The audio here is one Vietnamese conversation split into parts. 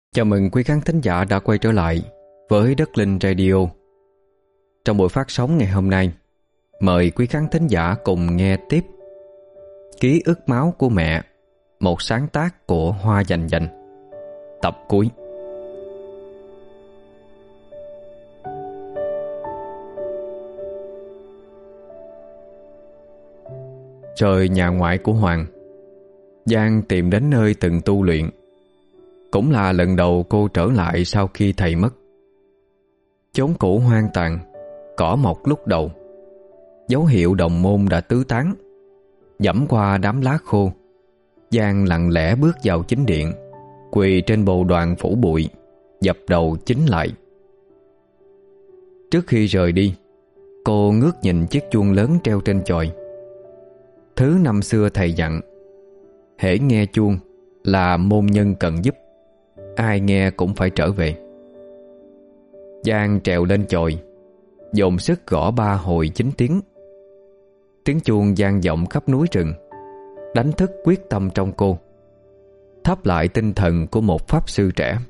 Chào mừng quý khán thính giả đã quay trở lại với Đất Linh Radio. Trong buổi phát sóng ngày hôm nay, mời quý khán thính giả cùng nghe tiếp Ký ức máu của mẹ, một sáng tác của Hoa Dành Dành, tập cuối. Trời nhà ngoại của Hoàng, Giang tìm đến nơi từng tu luyện. Cũng là lần đầu cô trở lại sau khi thầy mất. Chốn cũ hoang tàn, cỏ mọc lúc đầu, dấu hiệu đồng môn đã tứ tán. Dẫm qua đám lá khô, Giang lặng lẽ bước vào chính điện, quỳ trên bồ đoàn phủ bụi, dập đầu chính lại. Trước khi rời đi, cô ngước nhìn chiếc chuông lớn treo trên chòi. Thứ năm xưa thầy dặn, hễ nghe chuông là môn nhân cần giúp, ai nghe cũng phải trở về. Giang trèo lên chòi, dồn sức gõ 3 hồi 9 tiếng. Tiếng chuông vang vọng khắp núi rừng, đánh thức quyết tâm trong cô, thắp lại tinh thần của một pháp sư trẻ.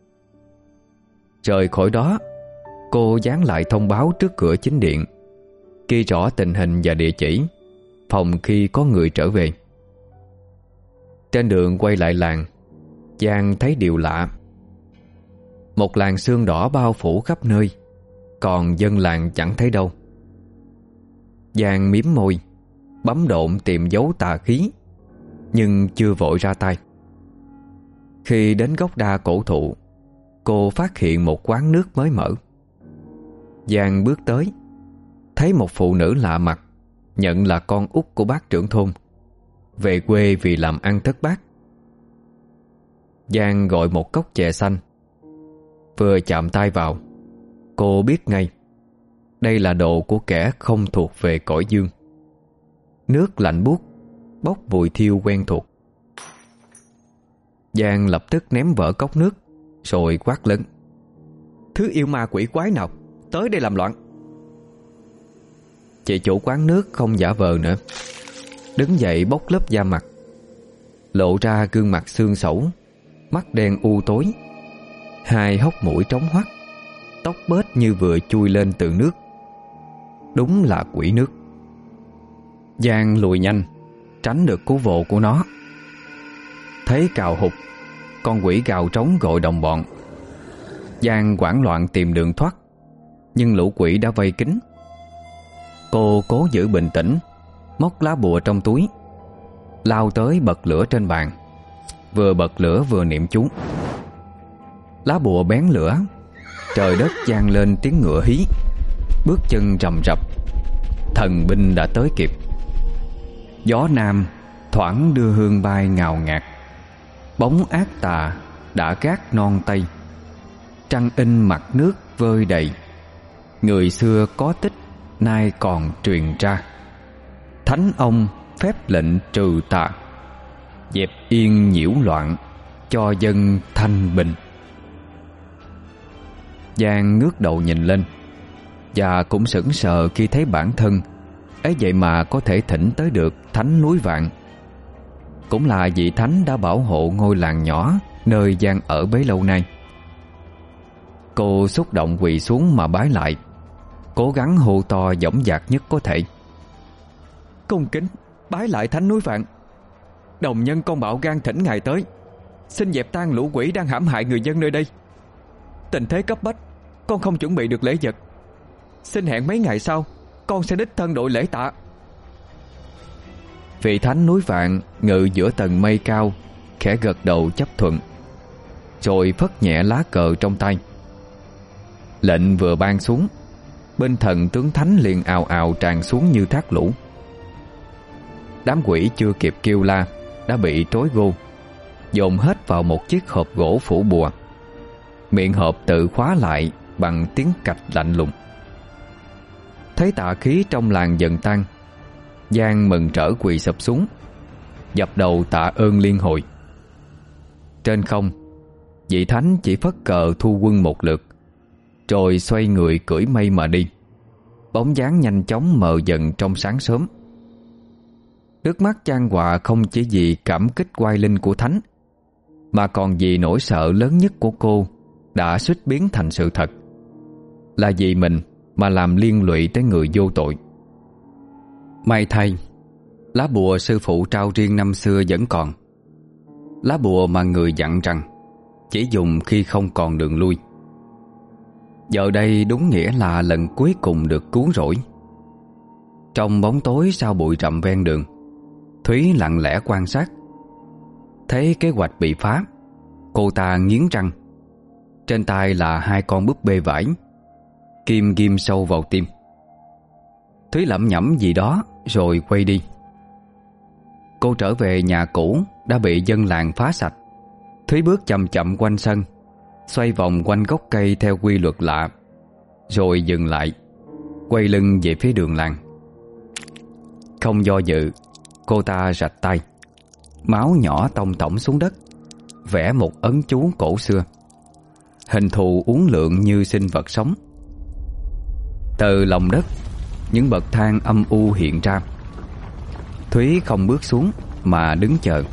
Rời khỏi đó, cô dán lại thông báo trước cửa chính điện, ghi rõ tình hình và địa chỉ, phòng khi có người trở về. Trên đường quay lại làng, Giang thấy điều lạ. Một làn sương đỏ bao phủ khắp nơi, còn dân làng chẳng thấy đâu. Giang mím môi, bấm độn tìm dấu tà khí, nhưng chưa vội ra tay. Khi đến gốc đa cổ thụ, cô phát hiện một quán nước mới mở. Giang bước tới, thấy một phụ nữ lạ mặt, nhận là con út của bác trưởng thôn, về quê vì làm ăn thất bát. Giang gọi một cốc chè xanh. Vừa chạm tay vào, cô biết ngay đây là đồ của kẻ không thuộc về cõi dương. Nước lạnh buốt, bốc mùi thiêu quen thuộc. Giang lập tức ném vỡ cốc nước, rồi quát lớn: "Thứ yêu ma quỷ quái nào tới đây làm loạn?" Chị chủ quán nước không giả vờ nữa, đứng dậy bốc lớp da mặt, lộ ra gương mặt xương xẩu, mắt đen u tối, hai hốc mũi trống hoắt, tóc bết như vừa chui lên từ nước. Đúng là quỷ nước. Giang lùi nhanh, tránh được cú vồ của nó. Thấy cào hụt, con quỷ gào trống gọi đồng bọn. Giang hoảng loạn tìm đường thoát, nhưng lũ quỷ đã vây kín. Cô cố giữ bình tĩnh, móc lá bùa trong túi, lao tới bật lửa trên bàn, vừa bật lửa vừa niệm chú. Lá bùa bén lửa, trời đất vang lên tiếng ngựa hí, bước chân rầm rập. Thần binh đã tới kịp. Gió nam thoảng đưa hương bay ngào ngạt, bóng ác tà đã gác non tây. Trăng in mặt nước vơi đầy, người xưa có tích nay còn truyền ra. Thánh ông phép lệnh trừ tà, dẹp yên nhiễu loạn, cho dân thanh bình. Giang ngước đầu nhìn lên, và cũng sững sờ khi thấy bản thân ấy vậy mà có thể thỉnh tới được Thánh Núi Vạn. Cũng là vị thánh đã bảo hộ ngôi làng nhỏ nơi Giang ở bấy lâu nay. Cô xúc động quỳ xuống mà bái lại, cố gắng hô to dõng dạc nhất có thể: "Cung kính bái lại Thánh Núi Vạn. Đồng nhân con bạo gan thỉnh ngài tới, xin dẹp tan lũ quỷ đang hãm hại người dân nơi đây. Tình thế cấp bách, con không chuẩn bị được lễ vật. Xin hẹn mấy ngày sau, con sẽ đích thân đội lễ tạ." Vị Thánh Núi Vạn ngự giữa tầng mây cao, khẽ gật đầu chấp thuận, rồi phất nhẹ lá cờ trong tay. Lệnh vừa ban xuống, bên thần tướng thánh liền ào ào tràn xuống như thác lũ. Đám quỷ chưa kịp kêu la đã bị trói gô, dồn hết vào một chiếc hộp gỗ phủ bùa. Miệng hộp tự khóa lại bằng tiếng cạch lạnh lùng. Thấy tà khí trong làng dần tan, Giang mừng rỡ quỳ sụp xuống, dập đầu tạ ơn liên hồi. Trên không, vị thánh chỉ phất cờ thu quân một lượt, rồi xoay người cưỡi mây mà đi. Bóng dáng nhanh chóng mờ dần trong sáng sớm. Nước mắt chan hòa không chỉ vì cảm kích oai linh của thánh, mà còn vì nỗi sợ lớn nhất của cô đã suýt biến thành sự thật, là vì mình mà làm liên lụy tới người vô tội. May thay, lá bùa sư phụ trao riêng năm xưa vẫn còn. Lá bùa mà người dặn rằng chỉ dùng khi không còn đường lui. Giờ đây đúng nghĩa là lần cuối cùng được cứu rỗi. Trong bóng tối sau bụi rậm ven đường, Thúy lặng lẽ quan sát. Thấy kế hoạch bị phá, cô ta nghiến răng. Trên tay là 2 con búp bê vải, kim ghim sâu vào tim. Thúy lẩm nhẩm gì đó rồi quay đi. Cô trở về nhà cũ đã bị dân làng phá sạch. Thúy bước chậm chậm quanh sân, xoay vòng quanh gốc cây theo quy luật lạ, rồi dừng lại, quay lưng về phía đường làng. Không do dự, cô ta rạch tay. Máu nhỏ tông tổng xuống đất, vẽ một ấn chú cổ xưa. Hình thù uốn lượn như sinh vật sống. Từ lòng đất, những bậc thang âm u hiện ra. Thúy không bước xuống mà đứng chờ.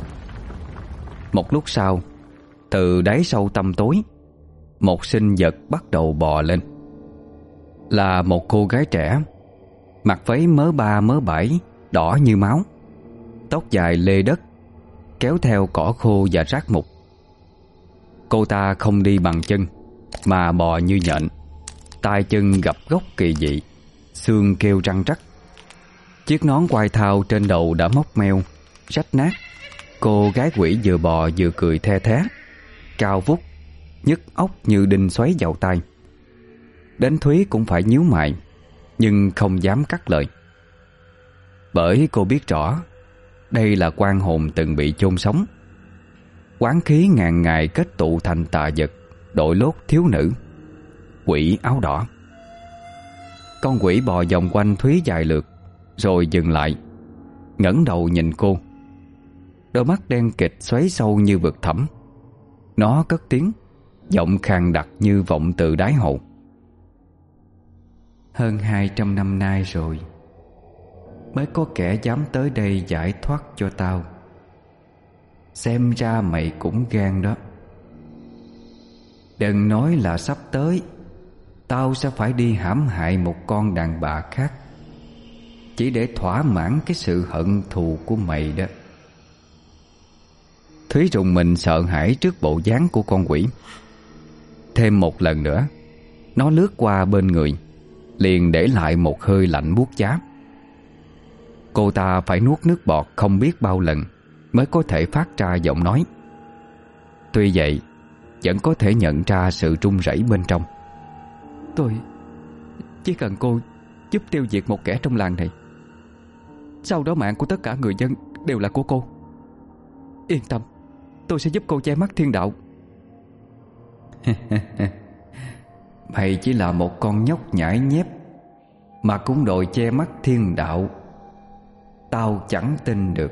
Một lúc sau, từ đáy sâu tăm tối, một sinh vật bắt đầu bò lên. Là một cô gái trẻ, mặc váy mớ ba mớ bảy, đỏ như máu, tóc dài lê đất, kéo theo cỏ khô và rác mục. Cô ta không đi bằng chân mà bò như nhện, tay chân gập gốc kỳ dị, xương kêu răng rắc. Chiếc nón quai thao trên đầu đã móc meo, rách nát. Cô gái quỷ vừa bò vừa cười the thé, cao vút, nhức óc như đinh xoáy vào tai. Đến Thúy cũng phải nhíu mày, nhưng không dám cắt lời. Bởi cô biết rõ đây là oan hồn từng bị chôn sống. Oán khí ngàn ngày kết tụ thành tà vật đội lốt thiếu nữ, quỷ áo đỏ. Con quỷ bò vòng quanh Thúy vài lượt, rồi dừng lại, ngẩng đầu nhìn cô. Đôi mắt đen kịt xoáy sâu như vực thẳm. Nó cất tiếng, giọng khàn đặc như vọng từ đáy hậu. Hơn 200 năm nay rồi mới có kẻ dám tới đây giải thoát cho tao. Xem ra mày cũng gan đó. Đừng nói là sắp tới tao sẽ phải đi hãm hại một con đàn bà khác, chỉ để thỏa mãn cái sự hận thù của mày đó. Thúy rùng mình sợ hãi trước bộ dáng của con quỷ. Thêm một lần nữa, nó lướt qua bên người, liền để lại một hơi lạnh buốt giá. Cô ta phải nuốt nước bọt không biết bao lần mới có thể phát ra giọng nói. Tuy vậy, vẫn có thể nhận ra sự run rẩy bên trong. Tôi chỉ cần cô giúp tiêu diệt một kẻ trong làng này, sau đó mạng của tất cả người dân đều là của cô. Yên tâm, tôi sẽ giúp cô che mắt thiên đạo. Mày chỉ là một con nhóc nhãi nhép mà cũng đòi che mắt thiên đạo. Tao chẳng tin được.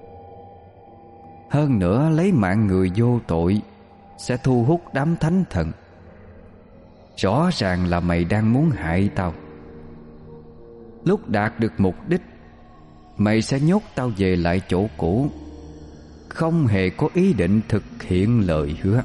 Hơn nữa, lấy mạng người vô tội sẽ thu hút đám thánh thần. Rõ ràng là mày đang muốn hại tao. Lúc đạt được mục đích, mày sẽ nhốt tao về lại chỗ cũ, không hề có ý định thực hiện lời hứa.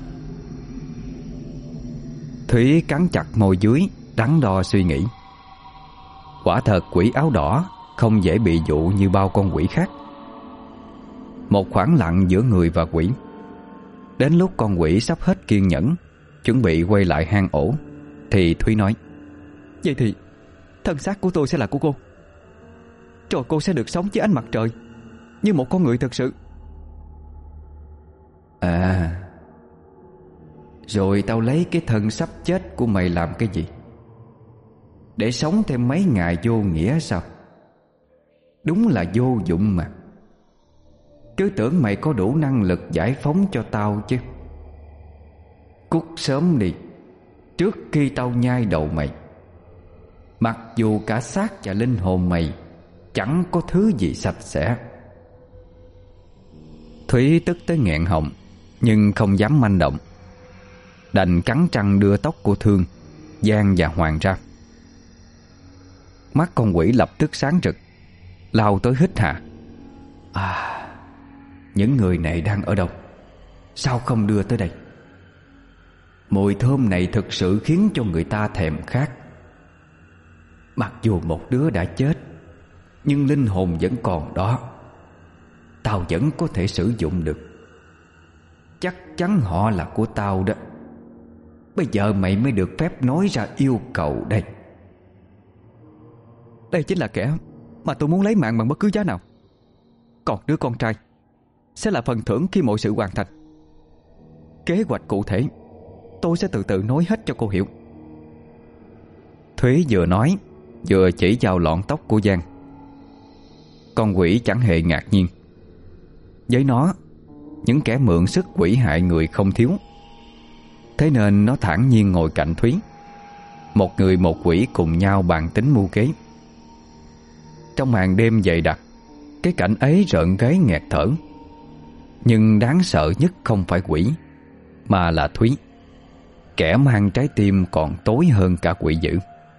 Thúy cắn chặt môi dưới, đắn đo suy nghĩ. Quả thật quỷ áo đỏ không dễ bị dụ như bao con quỷ khác. Một khoảng lặng giữa người và quỷ. Đến lúc con quỷ sắp hết kiên nhẫn, chuẩn bị quay lại hang ổ, thì Thúy nói: Vậy thì thân xác của tôi sẽ là của cô, rồi cô sẽ được sống dưới ánh mặt trời như một con người thực sự. À, rồi tao lấy cái thân sắp chết của mày làm cái gì? Để sống thêm mấy ngày vô nghĩa sao? Đúng là vô dụng mà. Cứ tưởng mày có đủ năng lực giải phóng cho tao chứ. Cút sớm đi, trước khi tao nhai đầu mày. Mặc dù cả xác và linh hồn mày chẳng có thứ gì sạch sẽ. Thúy tức tới nghẹn họng, nhưng không dám manh động. Đành cắn răng đưa tóc của Thương, Giang và Hoàng ra. Mắt con quỷ lập tức sáng rực, lao tới hít hà. À, những người này đang ở đâu? sao không đưa tới đây? Mùi thơm này thực sự khiến cho người ta thèm khát. Mặc dù một đứa đã chết, nhưng linh hồn vẫn còn đó. Tao vẫn có thể sử dụng được. Chắc chắn họ là của tao đó. Bây giờ mày mới được phép nói ra yêu cầu đây. Đây chính là kẻ mà tôi muốn lấy mạng bằng bất cứ giá nào. Còn đứa con trai sẽ là phần thưởng khi mọi sự hoàn thành. Kế hoạch cụ thể tôi sẽ từ từ nói hết cho cô hiểu. Thúy vừa nói vừa chỉ vào lọn tóc của Giang. Con quỷ chẳng hề ngạc nhiên. Với nó, những kẻ mượn sức quỷ hại người không thiếu. Thế nên nó thản nhiên ngồi cạnh Thúy. Một người một quỷ cùng nhau bàn tính mưu kế. Trong màn đêm dày đặc, cái cảnh ấy rợn gáy nghẹt thở. Nhưng đáng sợ nhất không phải quỷ, mà là Thúy, kẻ mang trái tim còn tối hơn cả quỷ dữ.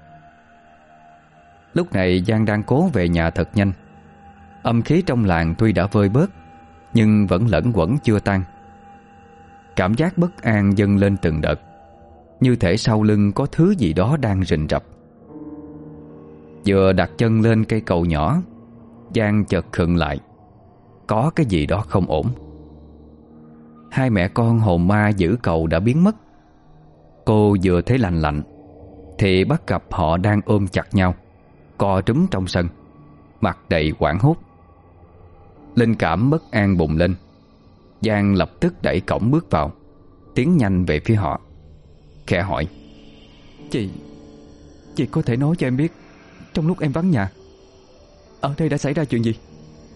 Lúc này Giang đang cố về nhà thật nhanh. Âm khí trong làng tuy đã vơi bớt, nhưng vẫn lẫn quẩn chưa tan. Cảm giác bất an dâng lên từng đợt, như thể sau lưng có thứ gì đó đang rình rập. Vừa đặt chân lên cây cầu nhỏ, Giang chợt khựng lại. Có cái gì đó không ổn. Hai mẹ con hồn ma giữ cầu đã biến mất. Cô vừa thấy lành lạnh thì bắt gặp họ đang ôm chặt nhau, co trúm trong sân, mặt đầy hoảng hốt. Linh cảm bất an bùng lên. Giang lập tức đẩy cổng bước vào, tiến nhanh về phía họ, khẽ hỏi: Chị có thể nói cho em biết, trong lúc em vắng nhà, ở đây đã xảy ra chuyện gì?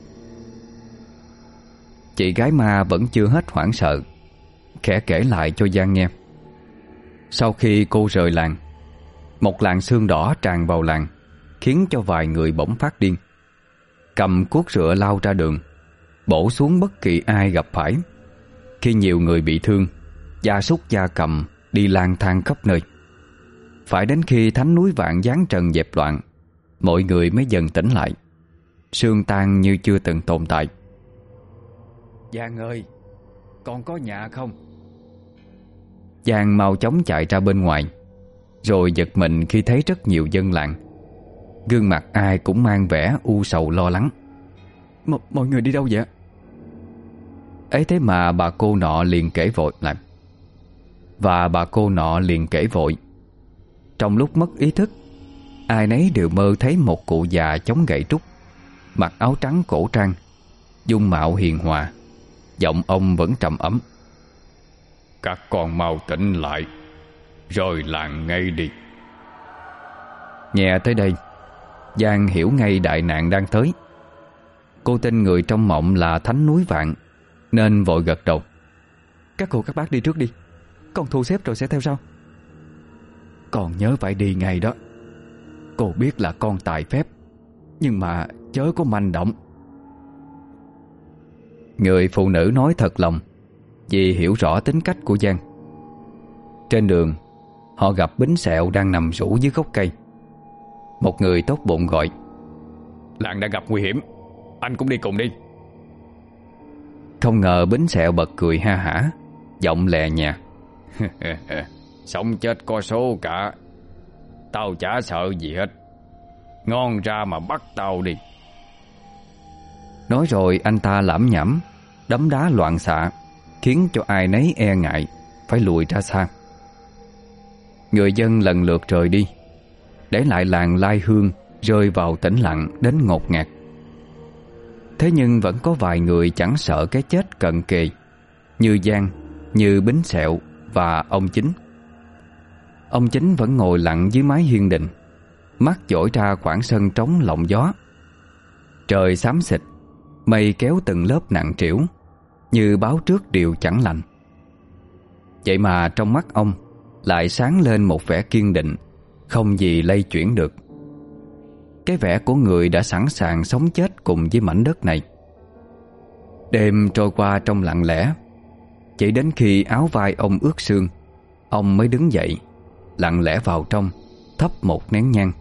Chị gái ma vẫn chưa hết hoảng sợ, khẽ kể lại cho Giang nghe. Sau khi cô rời làng, một làn sương đỏ tràn vào làng, khiến cho vài người bỗng phát điên, cầm cuốc rựa lao ra đường, bổ xuống bất kỳ ai gặp phải. Khi nhiều người bị thương, gia súc gia cầm đi lang thang khắp nơi. Phải đến khi thánh núi Vạn giáng trần dẹp loạn, mọi người mới dần tỉnh lại. Sương tan như chưa từng tồn tại. Giang ơi, con có nhà không? Giang mau chóng chạy ra bên ngoài, rồi giật mình khi thấy rất nhiều dân làng. Gương mặt ai cũng mang vẻ u sầu lo lắng. Mọi người đi đâu vậy? Ấy thế mà bà cô nọ liền kể vội lại. Trong lúc mất ý thức, ai nấy đều mơ thấy một cụ già chống gậy trúc, mặc áo trắng cổ trang, dung mạo hiền hòa. Giọng ông vẫn trầm ấm: Các con mau tỉnh lại, rời làng ngay đi. Nghe tới đây, Giang hiểu ngay đại nạn đang tới. Cô tin người trong mộng là thánh núi Vạn, nên vội gật đầu: Các cô các bác đi trước đi, con thu xếp rồi sẽ theo sau. Con nhớ phải đi ngay đó. Cô biết là con tài phép, nhưng mà chớ có manh động. Người phụ nữ nói thật lòng, vì hiểu rõ tính cách của Giang. Trên đường, họ gặp Bính Sẹo đang nằm rũ dưới gốc cây. Một người tốt bụng gọi: Làng đã gặp nguy hiểm, anh cũng đi cùng đi. Không ngờ Bính Sẹo bật cười ha hả, giọng lè nhẹ: Sống chết có số cả, tao chả sợ gì hết. Ngon ra mà bắt tao đi. Nói rồi anh ta lẩm nhẩm, đấm đá loạn xạ, khiến cho ai nấy e ngại, phải lùi ra xa. Người dân lần lượt rời đi, để lại làng Lai Hương rơi vào tĩnh lặng đến ngột ngạt. Thế nhưng vẫn có vài người chẳng sợ cái chết cận kề, như Giang, như Bính Sẹo và ông Chính. Ông Chính vẫn ngồi lặng dưới mái hiên đình, mắt dõi ra khoảng sân trống lộng gió. Trời xám xịt, mây kéo từng lớp nặng trĩu, như báo trước điều chẳng lành. Vậy mà trong mắt ông lại sáng lên một vẻ kiên định, không gì lay chuyển được. Cái vẻ của người đã sẵn sàng sống chết cùng với mảnh đất này. Đêm trôi qua trong lặng lẽ. Chỉ đến khi áo vai ông ướt sương, ông mới đứng dậy, lặng lẽ vào trong, thắp một nén nhang.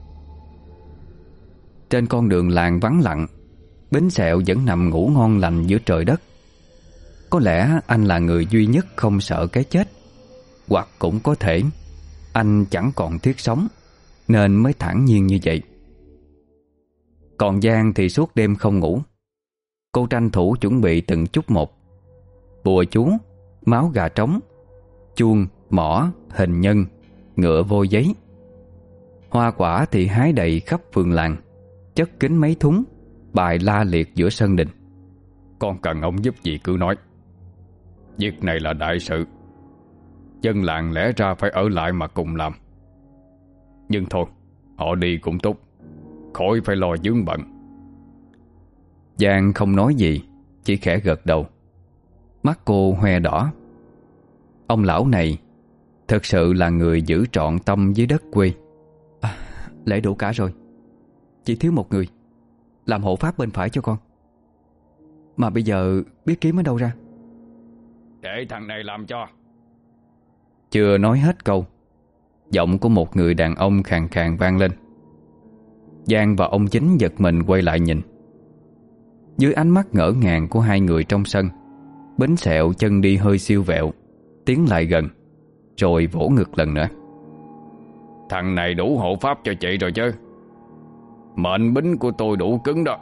Trên con đường làng vắng lặng, Bính Sẹo vẫn nằm ngủ ngon lành giữa trời đất. Có lẽ anh là người duy nhất không sợ cái chết, hoặc cũng có thể anh chẳng còn thiết sống nên mới thản nhiên như vậy. Còn Giang thì suốt đêm không ngủ. Cô tranh thủ chuẩn bị từng chút một: bùa chú, máu gà trống, chuông, mõ, hình nhân, ngựa vôi giấy. Hoa quả thì hái đầy khắp phường làng, chất kín mấy thúng, bài la liệt giữa sân đình. Con cần ông giúp gì cứ nói. Việc này là đại sự, dân làng lẽ ra phải ở lại mà cùng làm. Nhưng thôi, họ đi cũng tốt, khỏi phải lo vướng bận. Giang không nói gì, chỉ khẽ gật đầu. Mắt cô hoe đỏ. Ông lão này thật sự là người giữ trọn tâm với đất quê. Lễ đủ cả rồi, chỉ thiếu một người làm hộ pháp bên phải cho con. Mà bây giờ biết kiếm ở đâu ra? Để thằng này làm cho. Chưa nói hết câu, giọng của một người đàn ông khàn khàn vang lên. Giang và ông Chính giật mình quay lại nhìn. Dưới ánh mắt ngỡ ngàng của hai người trong sân, Bính Sẹo chân đi hơi siêu vẹo, tiến lại gần, rồi vỗ ngực lần nữa. Thằng này đủ hộ pháp cho chị rồi chứ. Mệnh bính của tôi đủ cứng đó.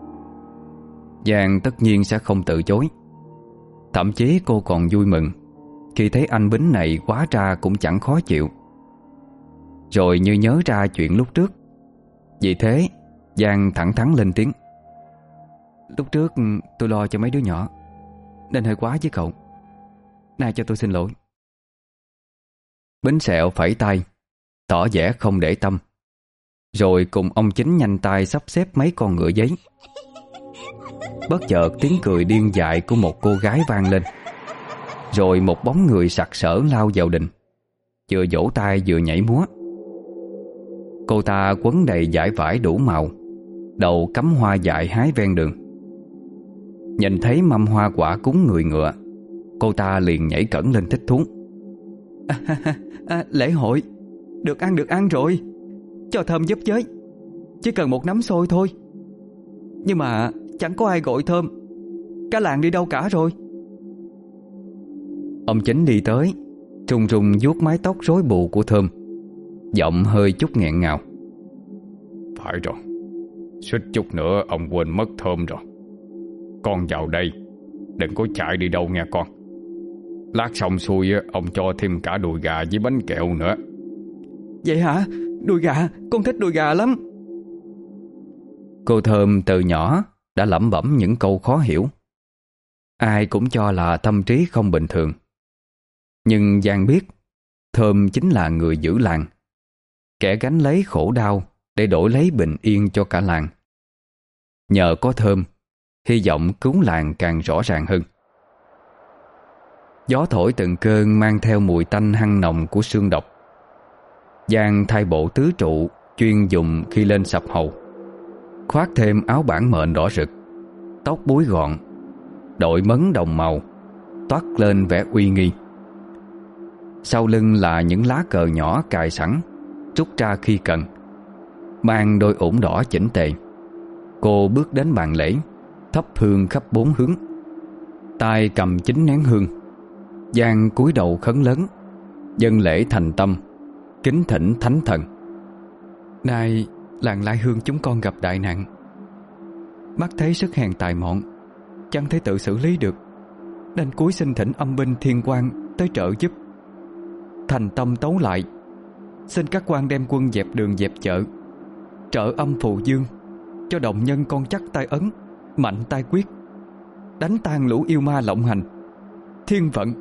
Giang tất nhiên sẽ không từ chối. Thậm chí cô còn vui mừng khi thấy anh Bính này quá ra cũng chẳng khó chịu. Rồi như nhớ ra chuyện lúc trước, vì thế Giang thẳng thắn lên tiếng: lúc trước tôi lo cho mấy đứa nhỏ nên hơi quá với cậu, nay cho tôi xin lỗi. Bính Sẹo phẩy tay, tỏ vẻ không để tâm, rồi cùng ông Chính nhanh tay sắp xếp mấy con ngựa giấy. Bất chợt tiếng cười điên dại của một cô gái vang lên. Rồi một bóng người sặc sỡ lao vào đình, vừa vỗ tay vừa nhảy múa. Cô ta quấn đầy dải vải đủ màu, đầu cắm hoa dại hái ven đường. Nhìn thấy mâm hoa quả cúng người ngựa, cô ta liền nhảy cẫng lên thích thú. Lễ hội được ăn rồi, cho thơm giúp với. Chỉ cần một nắm xôi thôi. Nhưng mà chẳng có ai gọi thơm. Cả làng đi đâu cả rồi? Ông Chính đi tới, trùng trùng vuốt mái tóc rối bù của Thơm, giọng hơi chút nghẹn ngào. Phải rồi, suýt chút nữa ông quên mất Thơm rồi. Con vào đây, đừng có chạy đi đâu nghe con. Lát xong xuôi ông cho thêm cả đùi gà với bánh kẹo nữa. Vậy hả? Đùi gà, con thích đùi gà lắm. Cô Thơm từ nhỏ đã lẩm bẩm những câu khó hiểu. Ai cũng cho là tâm trí không bình thường. Nhưng Giang biết Thơm chính là người giữ làng, kẻ gánh lấy khổ đau để đổi lấy bình yên cho cả làng. Nhờ có Thơm, hy vọng cứu làng càng rõ ràng hơn. Gió thổi từng cơn mang theo mùi tanh hăng nồng của xương độc. Giang thay bộ tứ trụ chuyên dùng khi lên sập hầu, khoác thêm áo bản mệnh đỏ rực, tóc búi gọn, đội mấn đồng màu, toát lên vẻ uy nghi. Sau lưng là những lá cờ nhỏ cài sẵn, rút ra khi cần. Mang đôi ủng đỏ chỉnh tề, cô bước đến bàn lễ, thắp hương khắp bốn hướng. Tay cầm 9 nén hương, Giang cúi đầu khấn lớn, dâng lễ thành tâm, kính thỉnh thánh thần. Nay làng Lai Hương chúng con gặp đại nạn, mắt thấy sức hèn tài mọn, chẳng thể tự xử lý được, nên cúi xin thỉnh âm binh thiên quan tới trợ giúp. Thành tâm tấu lại, xin các quan đem quân dẹp đường dẹp chợ, trợ âm phù dương, cho đồng nhân con chắc tay ấn, mạnh tay quyết, đánh tan lũ yêu ma lộng hành. Thiên vận.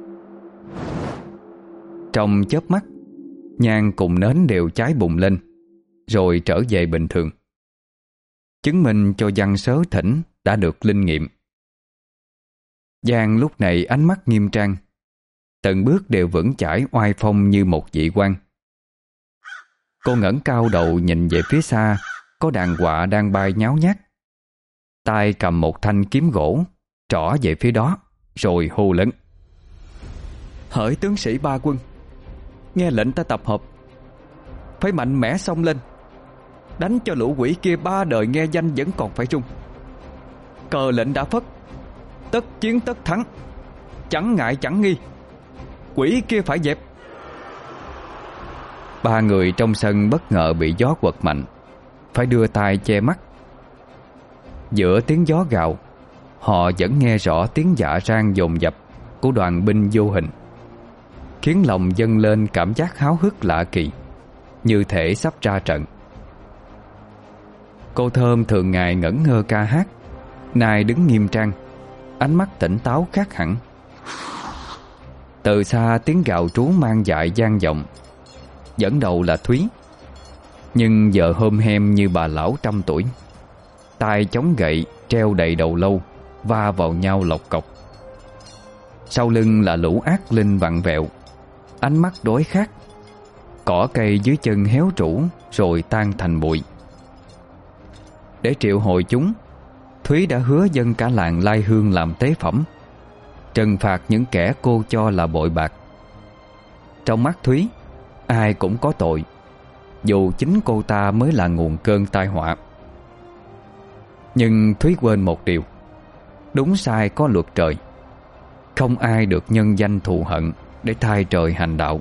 Trong chớp mắt, nhang cùng nến đều cháy bùng lên, rồi trở về bình thường, chứng minh cho văn sớ thỉnh đã được linh nghiệm. Giang lúc này ánh mắt nghiêm trang, từng bước đều vững chãi oai phong như một vị quan. Cô ngẩng cao đầu nhìn về phía xa, có đàn quạ đang bay nháo nhác. Tay cầm một thanh kiếm gỗ, trỏ về phía đó, rồi hô lớn: Hỡi tướng sĩ ba quân, nghe lệnh ta tập hợp, phải mạnh mẽ xông lên, đánh cho lũ quỷ kia 3 đời nghe danh vẫn còn phải run. Cờ lệnh đã phất, tất chiến tất thắng, Chẳng ngại chẳng nghi, quỷ kia phải dẹp. Ba người trong sân bất ngờ bị gió quật mạnh, phải đưa tay che mắt. Giữa tiếng gió gào, họ vẫn nghe rõ tiếng dạ rang dồn dập của đoàn binh vô hình, khiến lòng dâng lên cảm giác háo hức lạ kỳ, như thể sắp ra trận. Cô Thơm thường ngày ngẩn ngơ ca hát, nay đứng nghiêm trang, ánh mắt tỉnh táo khác hẳn. Từ xa tiếng gào trú mang dại vang vọng. Dẫn đầu là Thúy, nhưng giờ hôm hem như bà lão trăm tuổi, tay chống gậy treo đầy đầu lâu, va vào nhau lộc cộc. Sau lưng là lũ ác linh vặn vẹo, ánh mắt đói khát. Cỏ cây dưới chân héo rũ rồi tan thành bụi. Để triệu hồi chúng, Thúy đã hứa dâng cả làng lai hương làm tế phẩm, trừng phạt những kẻ cô cho là bội bạc. Trong mắt Thúy, ai cũng có tội, dù chính cô ta mới là nguồn cơn tai họa. Nhưng Thúy quên một điều: đúng sai có luật trời, không ai được nhân danh thù hận để thay trời hành đạo.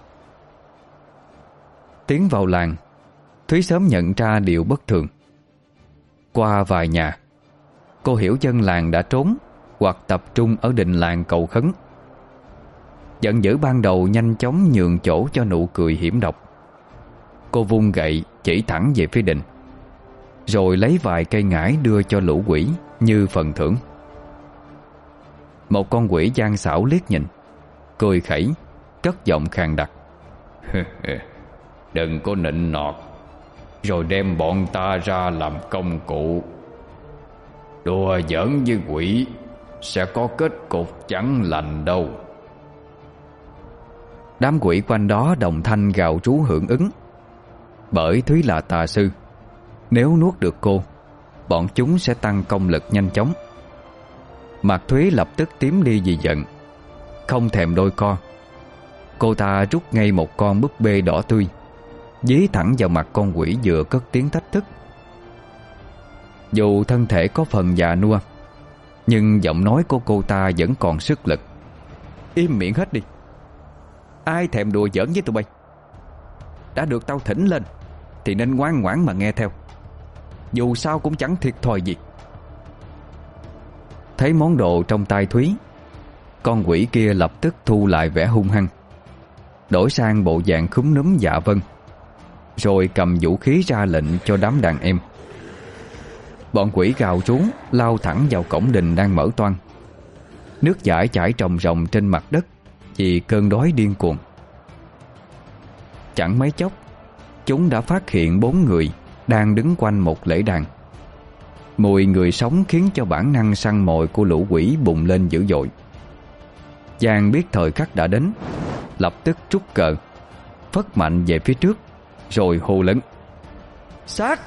Tiến vào làng, Thúy sớm nhận ra điều bất thường. Qua vài nhà, cô hiểu dân làng đã trốn hoặc tập trung ở đình làng cầu khấn. Giận dữ ban đầu nhanh chóng nhường chỗ cho nụ cười hiểm độc. Cô vung gậy chỉ thẳng về phía đình, rồi lấy vài cây ngải đưa cho lũ quỷ như phần thưởng. Một con quỷ gian xảo liếc nhìn, cười khẩy, cất giọng khàn đặc: Đừng có nịnh nọt, rồi đem bọn ta ra làm công cụ. Đùa giỡn với quỷ sẽ có kết cục chẳng lành đâu. Đám quỷ quanh đó đồng thanh gào trú hưởng ứng. Bởi Thúy là tà sư, nếu nuốt được cô, bọn chúng sẽ tăng công lực nhanh chóng. Mặt Thúy lập tức tím đi vì giận, không thèm đôi co. Cô ta rút ngay một con búp bê đỏ tươi, dí thẳng vào mặt con quỷ vừa cất tiếng thách thức. Dù thân thể có phần già nua, nhưng giọng nói của cô ta vẫn còn sức lực. Im miệng hết đi, ai thèm đùa giỡn với tụi bay. Đã được tao thỉnh lên thì nên ngoan ngoãn mà nghe theo, dù sao cũng chẳng thiệt thòi gì. Thấy món đồ trong tay Thúy, con quỷ kia lập tức thu lại vẻ hung hăng, đổi sang bộ dạng khúm núm dạ vâng, rồi cầm vũ khí ra lệnh cho đám đàn em. Bọn quỷ gào trú lao thẳng vào cổng đình đang mở toang. Nước dãi chảy ròng ròng trên mặt đất vì cơn đói điên cuồng. Chẳng mấy chốc, chúng đã phát hiện 4 người đang đứng quanh một lễ đàn. Mùi người sống khiến cho bản năng săn mồi của lũ quỷ bùng lên dữ dội. Giang biết thời khắc đã đến, lập tức trút cờ, phất mạnh về phía trước, rồi hô lớn: Sát!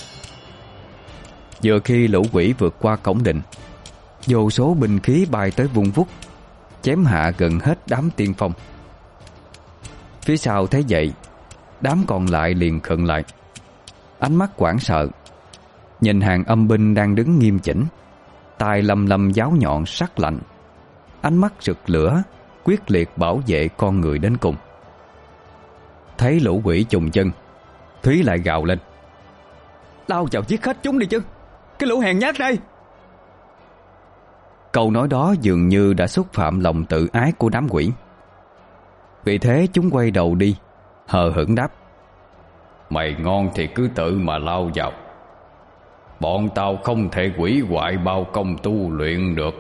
Vừa khi lũ quỷ vượt qua cổng đình, vô số binh khí bay tới vung vút, chém hạ gần hết đám tiên phong. Phía sau thấy vậy, đám còn lại liền khựng lại, ánh mắt hoảng sợ, nhìn hàng âm binh đang đứng nghiêm chỉnh, tay lầm lầm giáo nhọn sắc lạnh, ánh mắt rực lửa, quyết liệt bảo vệ con người đến cùng. Thấy lũ quỷ trùng chân, Thúy lại gào lên: Lao vào giết hết chúng đi chứ, cái lũ hèn nhát đây! Câu nói đó dường như đã xúc phạm lòng tự ái của đám quỷ. Vì thế chúng quay đầu đi, hờ hững đáp: Mày ngon thì cứ tự mà lao vào. Bọn tao không thể hủy hoại bao công tu luyện được.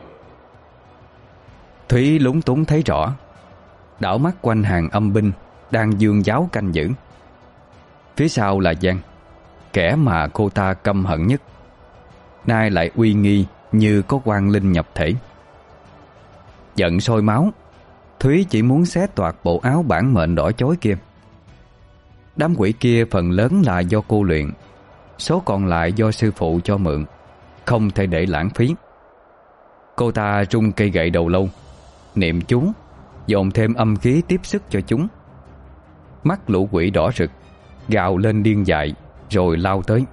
Thúy lúng túng thấy rõ, đảo mắt quanh hàng âm binh đang giương giáo canh giữ. Phía sau là Giang, kẻ mà cô ta căm hận nhất, nay lại uy nghi như có oan linh nhập thể. Giận sôi máu, Thúy chỉ muốn xé toạc bộ áo bản mệnh đỏ chói kia. Đám quỷ kia phần lớn là do cô luyện, số còn lại do sư phụ cho mượn, không thể để lãng phí. Cô ta rung cây gậy đầu lâu, niệm chú, dồn thêm âm khí tiếp sức cho chúng. Mắt lũ quỷ đỏ rực, gào lên điên dại, rồi lao tới.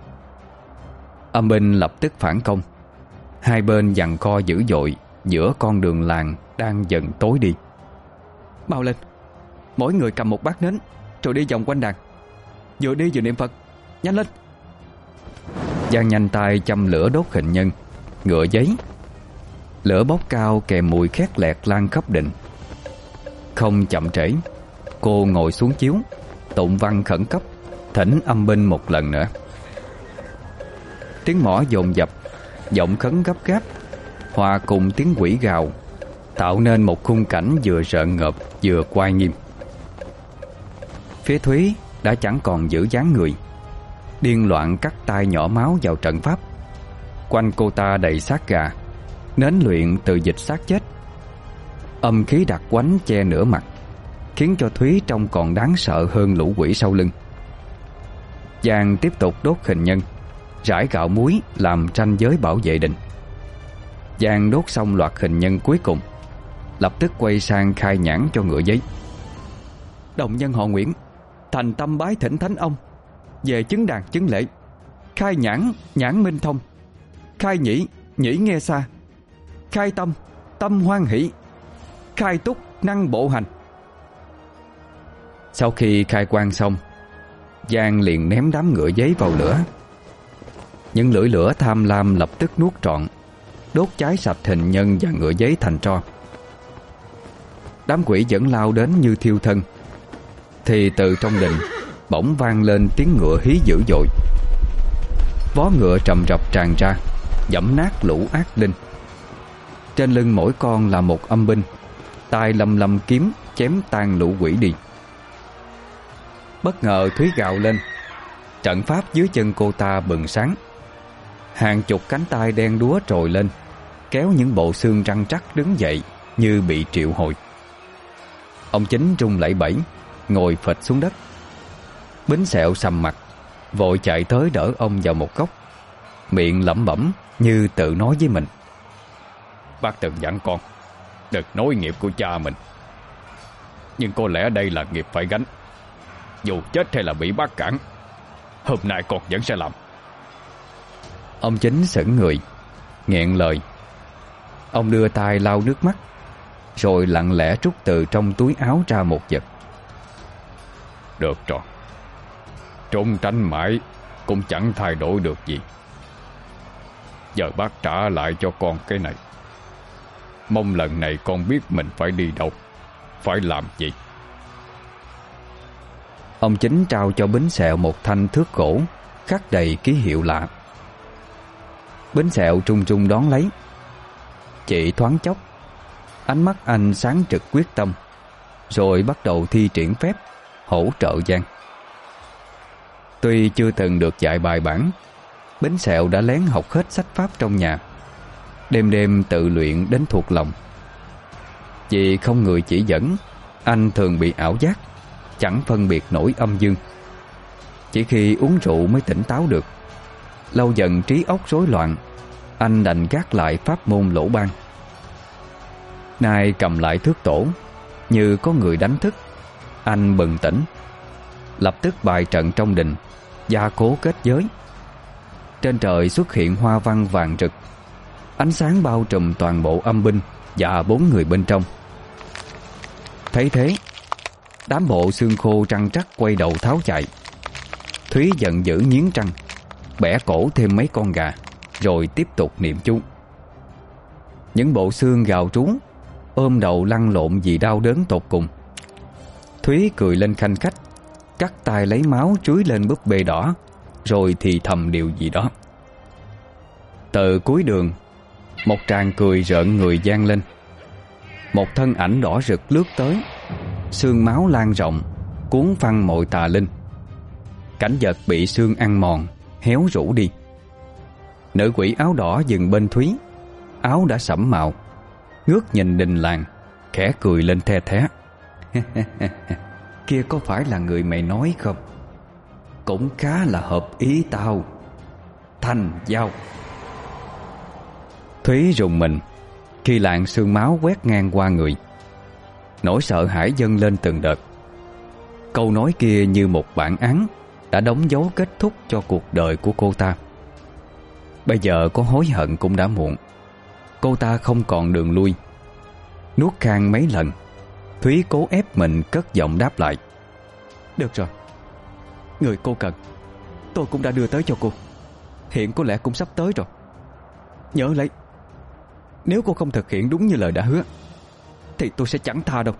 Âm binh lập tức phản công. Hai bên giằng co dữ dội giữa con đường làng đang dần tối đi. Mau lên, mỗi người cầm một bát nến, rồi đi vòng quanh đàn, vừa đi vừa niệm Phật. Nhanh lên. Giang nhanh tay châm lửa đốt hình nhân, ngựa giấy. Lửa bốc cao kèm mùi khét lẹt lan khắp đình. Không chậm trễ, cô ngồi xuống chiếu, tụng văn khẩn cấp, thỉnh âm binh một lần nữa. Tiếng mõ dồn dập, giọng khấn gấp gáp, hòa cùng tiếng quỷ gào, tạo nên một khung cảnh vừa rợn ngợp vừa oai nghiêm. Phía Thúy đã chẳng còn giữ dáng người, điên loạn cắt tay nhỏ máu vào trận pháp. Quanh cô ta đầy xác gà, nến luyện từ dịch xác chết. Âm khí đặc quánh che nửa mặt, khiến cho Thúy trông còn đáng sợ hơn lũ quỷ sau lưng. Giang tiếp tục đốt hình nhân, rải gạo muối làm ranh giới bảo vệ đình. Giang đốt xong loạt hình nhân cuối cùng, lập tức quay sang khai nhãn cho ngựa giấy. Đồng nhân họ Nguyễn thành tâm bái thỉnh Thánh ông, về chứng đàn chứng lễ, khai nhãn nhãn minh thông, khai nhĩ nhĩ nghe xa, khai tâm tâm hoan hỷ, khai túc năng bộ hành. Sau khi khai quang xong, Giang liền ném đám ngựa giấy vào lửa. Những lưỡi lửa tham lam lập tức nuốt trọn, đốt cháy sạch hình nhân và ngựa giấy thành tro. Đám quỷ vẫn lao đến như thiêu thân, thì từ trong đình bỗng vang lên tiếng ngựa hí dữ dội. Vó ngựa trầm rập tràn ra, giẫm nát lũ ác linh. Trên lưng mỗi con là một âm binh, tay lầm lầm kiếm chém tan lũ quỷ đi. Bất ngờ Thúy gào lên, trận pháp dưới chân cô ta bừng sáng. Hàng chục cánh tay đen đúa trồi lên, kéo những bộ xương răng trắc đứng dậy như bị triệu hồi. Ông Chính run lẩy bẩy, ngồi phịch xuống đất. Bính Sẹo sầm mặt, vội chạy tới đỡ ông vào một góc, miệng lẩm bẩm như tự nói với mình: Bác từng dặn con đừng nối nghiệp của cha mình, nhưng có lẽ đây là nghiệp phải gánh. Dù chết hay là bị bác cản, hôm nay con vẫn sẽ làm. Ông Chính sững người, nghẹn lời. Ông đưa tay lau nước mắt, rồi lặng lẽ rút từ trong túi áo ra một vật. Được rồi, trốn tránh mãi cũng chẳng thay đổi được gì. Giờ bác trả lại cho con cái này. Mong lần này con biết mình phải đi đâu, phải làm gì. Ông Chính trao cho Bính Sẹo một thanh thước gỗ khắc đầy ký hiệu lạ. Bính Sẹo trung trung đón lấy. Chỉ thoáng chốc, ánh mắt anh sáng trực quyết tâm, rồi bắt đầu thi triển phép hỗ trợ Giang. Tuy chưa từng được dạy bài bản, Bính Sẹo đã lén học hết sách pháp trong nhà, đêm đêm tự luyện đến thuộc lòng. Vì không người chỉ dẫn, anh thường bị ảo giác, chẳng phân biệt nổi âm dương. Chỉ khi uống rượu mới tỉnh táo được. Lâu dần trí óc rối loạn, anh đành gác lại pháp môn lỗ ban. Nay cầm lại thước tổ, như có người đánh thức, anh bừng tỉnh, lập tức bài trận trong đình, gia cố kết giới. Trên trời xuất hiện hoa văn vàng rực, ánh sáng bao trùm toàn bộ âm binh và 4 người bên trong. Thấy thế, đám bộ xương khô trăng trắc quay đầu tháo chạy. Thúy giận dữ nghiến răng, bẻ cổ thêm mấy con gà, rồi tiếp tục niệm chú. Những bộ xương gào trú, ôm đầu lăn lộn vì đau đớn tột cùng. Thúy cười lên khanh khách, cắt tay lấy máu trúi lên búp bê đỏ, rồi thì thầm điều gì đó. Từ cuối đường, một tràng cười rợn người vang lên. Một thân ảnh đỏ rực lướt tới, xương máu lan rộng, cuốn phăng mọi tà linh. Cảnh vật bị xương ăn mòn, héo rũ đi. Nữ quỷ áo đỏ dừng bên Thúy, áo đã sẫm màu, ngước nhìn đình làng, khẽ cười lên the thé. Kia có phải là người mày nói không? Cũng khá là hợp ý tao. Thành giao. Thúy rùng mình khi làn sương máu quét ngang qua người. Nỗi sợ hãi dâng lên từng đợt. Câu nói kia như một bản án đã đóng dấu kết thúc cho cuộc đời của cô ta. Bây giờ có hối hận cũng đã muộn. Cô ta không còn đường lui. Nuốt khan mấy lần, Thúy cố ép mình cất giọng đáp lại. Được rồi, người cô cần tôi cũng đã đưa tới cho cô. Hiện có lẽ cũng sắp tới rồi. Nhớ lấy, nếu cô không thực hiện đúng như lời đã hứa thì tôi sẽ chẳng tha đâu.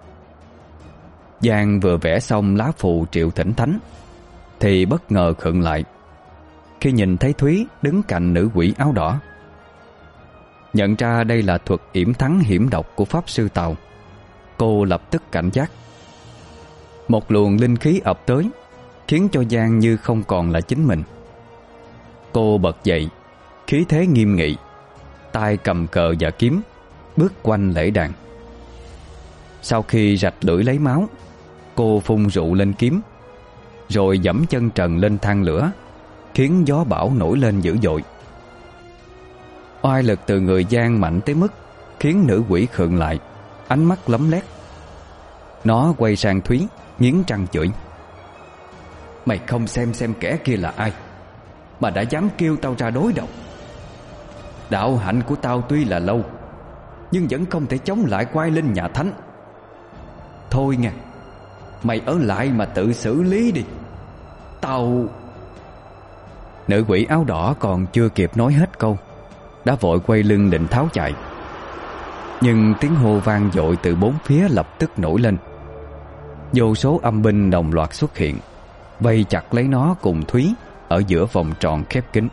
Giang vừa vẽ xong lá phù triệu thỉnh thánh thì bất ngờ khựng lại khi nhìn thấy Thúy đứng cạnh nữ quỷ áo đỏ. Nhận ra đây là thuật yểm thắng hiểm độc của Pháp Sư Tào, cô lập tức cảnh giác. Một luồng linh khí ập tới khiến cho Giang như không còn là chính mình. Cô bật dậy, khí thế nghiêm nghị, tay cầm cờ và kiếm, bước quanh lễ đàn. Sau khi rạch lưỡi lấy máu, cô phun rượu lên kiếm, rồi giẫm chân trần lên than lửa, khiến gió bão nổi lên dữ dội. Oai lực từ người Giang mạnh tới mức khiến nữ quỷ khựng lại, ánh mắt lấm lét. Nó quay sang Thúy, nghiến răng chửi. Mày không xem kẻ kia là ai mà đã dám kêu tao ra đối đầu. Đạo hạnh của tao tuy là lâu, nhưng vẫn không thể chống lại Quai Linh nhà Thánh. Thôi nha, mày ở lại mà tự xử lý đi. Tao... Nữ quỷ áo đỏ còn chưa kịp nói hết câu đã vội quay lưng định tháo chạy. Nhưng tiếng hô vang dội từ bốn phía lập tức nổi lên. Vô số âm binh đồng loạt xuất hiện, vây chặt lấy nó cùng Thúy ở giữa vòng tròn khép kín.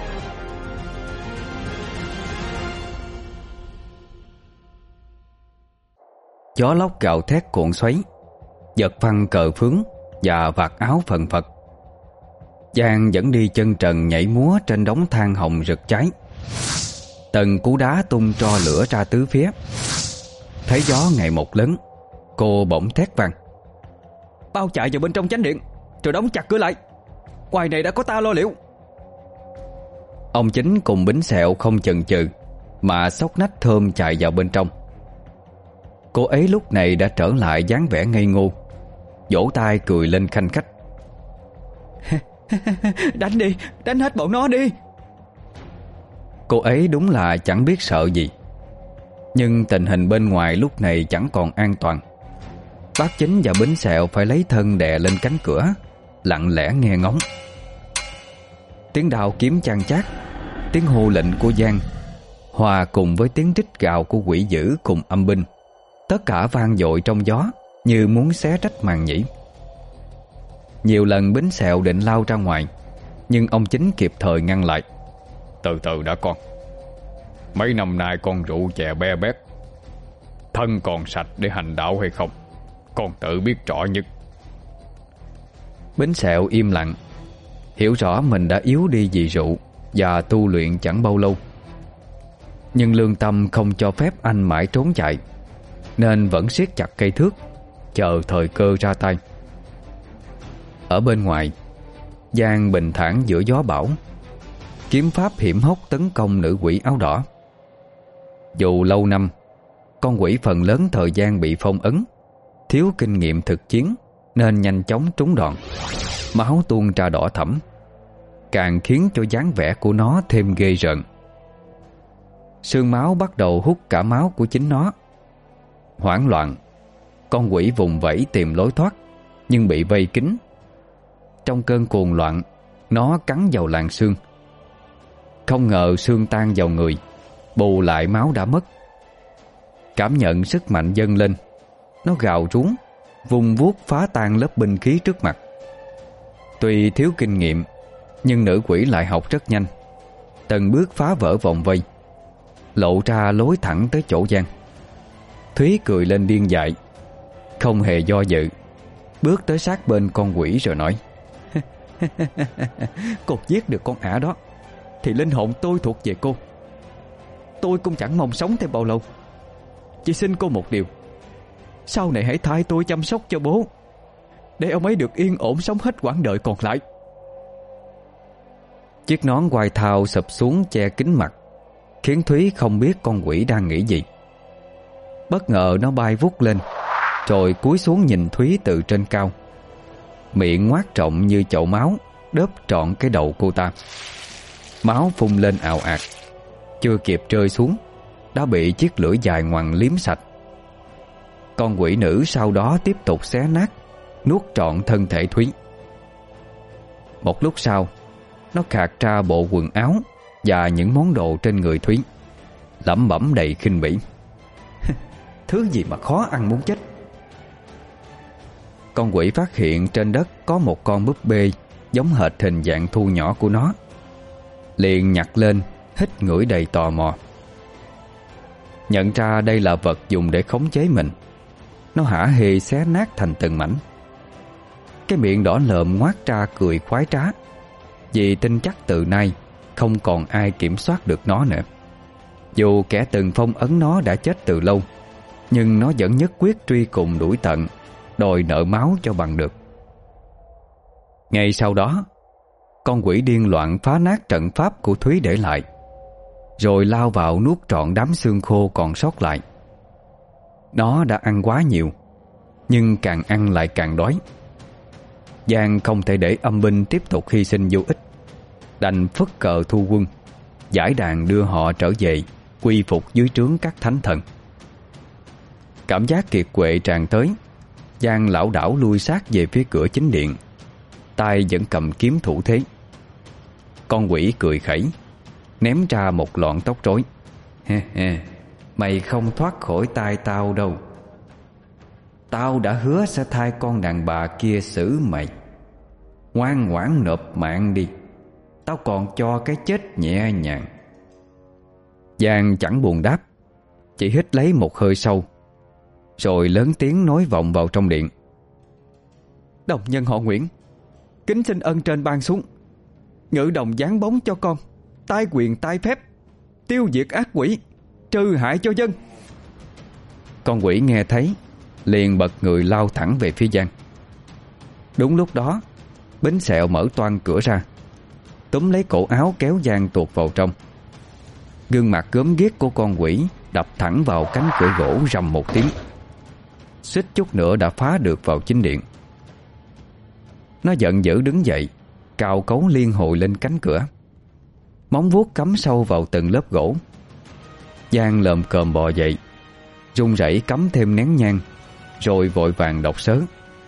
Gió lốc gào thét cuộn xoáy, giật văng cờ phướng và vạt áo phần phật. Giang vẫn đi chân trần nhảy múa trên đống than hồng rực cháy. Từng cú đá tung tro lửa ra tứ phía. Thấy gió ngày một lớn, cô bỗng thét vang. Bao chạy vào bên trong chánh điện, rồi đóng chặt cửa lại. Ngoài này đã có ta lo liệu. Ông Chính cùng Bính Sẹo không chần chừ mà xốc nách thơm chạy vào bên trong. Cô ấy lúc này đã trở lại dáng vẻ ngây ngô, vỗ tay cười lên khanh khách. Đánh đi, đánh hết bọn nó đi. Cô ấy đúng là chẳng biết sợ gì. Nhưng tình hình bên ngoài lúc này chẳng còn an toàn. Bác Chính và Bính Sẹo phải lấy thân đè lên cánh cửa, lặng lẽ nghe ngóng. Tiếng đao kiếm chan chát, tiếng hô lệnh của Giang hòa cùng với tiếng rít gào của quỷ dữ cùng âm binh, tất cả vang dội trong gió như muốn xé rách màn nhĩ. Nhiều lần Bính Sẹo định lao ra ngoài, nhưng ông Chính kịp thời ngăn lại. Từ từ đã con. Mấy năm nay con rượu chè be bét, thân còn sạch để hành đạo hay không, con tự biết rõ nhất. Bính Sẹo im lặng, hiểu rõ mình đã yếu đi vì rượu và tu luyện chẳng bao lâu. Nhưng lương tâm không cho phép anh mãi trốn chạy, nên vẫn siết chặt cây thước, chờ thời cơ ra tay. Ở bên ngoài, Giang bình thản giữa gió bão, kiếm pháp hiểm hóc tấn công nữ quỷ áo đỏ. Dù lâu năm, con quỷ phần lớn thời gian bị phong ấn, thiếu kinh nghiệm thực chiến nên nhanh chóng trúng đòn, máu tuôn ra đỏ thẫm, càng khiến cho dáng vẻ của nó thêm ghê rợn. Sương máu bắt đầu hút cả máu của chính nó. Hoảng loạn, con quỷ vùng vẫy tìm lối thoát, nhưng bị vây kín. Trong cơn cuồng loạn, nó cắn vào làn xương. Không ngờ xương tan vào người, bù lại máu đã mất. Cảm nhận sức mạnh dâng lên, nó gào rú, vung vuốt phá tan lớp binh khí trước mặt. Tuy thiếu kinh nghiệm, nhưng nữ quỷ lại học rất nhanh, từng bước phá vỡ vòng vây, lộ ra lối thẳng tới chỗ Giang. Thúy cười lên điên dại, không hề do dự, bước tới sát bên con quỷ rồi nói. Cô giết được con ả đó thì linh hồn tôi thuộc về cô. Tôi cũng chẳng mong sống thêm bao lâu. Chỉ xin cô một điều, sau này hãy thay tôi chăm sóc cho bố, để ông ấy được yên ổn sống hết quãng đời còn lại. Chiếc nón quai thao sụp xuống che kín mặt, khiến Thúy không biết con quỷ đang nghĩ gì. Bất ngờ nó bay vút lên, rồi cúi xuống nhìn Thúy từ trên cao. Miệng ngoác rộng như chậu máu đớp trọn cái đầu cô ta. Máu phun lên ào ạt, chưa kịp rơi xuống đã bị chiếc lưỡi dài ngoằn liếm sạch, Con quỷ nữ sau đó tiếp tục xé nát, nuốt trọn thân thể Thúy. Một lúc sau, nó khạc ra bộ quần áo và những món đồ trên người Thúy, lẩm bẩm đầy khinh bỉ. Thứ gì mà khó ăn muốn chết. Con quỷ phát hiện trên đất có một con búp bê giống hệt hình dạng thu nhỏ của nó, liền nhặt lên, hít ngửi đầy tò mò. Nhận ra đây là vật dùng để khống chế mình, nó hả hê xé nát thành từng mảnh. Cái miệng đỏ lợm ngoác ra cười khoái trá, vì tin chắc từ nay không còn ai kiểm soát được nó nữa. Dù kẻ từng phong ấn nó đã chết từ lâu, nhưng nó vẫn nhất quyết truy cùng đuổi tận, đòi nợ máu cho bằng được. Ngay sau đó, con quỷ điên loạn phá nát trận pháp của Thúy để lại, rồi lao vào nuốt trọn đám xương khô còn sót lại. Nó đã ăn quá nhiều, nhưng càng ăn lại càng đói. Giang không thể để âm binh tiếp tục hy sinh vô ích, đành phất cờ thu quân, giải đàn đưa họ trở về quy phục dưới trướng các thánh thần. Cảm giác kiệt quệ tràn tới, Giang lảo đảo lui sát về phía cửa chính điện, tay vẫn cầm kiếm thủ thế. Con quỷ cười khẩy, ném ra một lọn tóc rối. Mày không thoát khỏi tay tao đâu. Tao đã hứa sẽ thay con đàn bà kia xử mày. Ngoan ngoãn nộp mạng đi, tao còn cho cái chết nhẹ nhàng. Giang chẳng buồn đáp, chỉ hít lấy một hơi sâu, rồi lớn tiếng nói vọng vào trong điện. Đồng nhân họ Nguyễn, kính xin ân trên ban xuống, ngự đồng giáng bóng cho con, tai quyền tai phép, tiêu diệt ác quỷ, trừ hại cho dân. Con quỷ nghe thấy, liền bật người lao thẳng về phía Giang. Đúng lúc đó, Bính Sẹo mở toang cửa ra, túm lấy cổ áo kéo Giang tuột vào trong. Gương mặt gớm ghiếc của con quỷ đập thẳng vào cánh cửa gỗ rầm một tiếng, suýt chút nữa đã phá được vào chính điện. Nó giận dữ đứng dậy, cào cấu liên hồi lên cánh cửa, móng vuốt cắm sâu vào từng lớp gỗ. Giang lồm cồm bò dậy, run rẩy cắm thêm nén nhang, rồi vội vàng đọc sớ.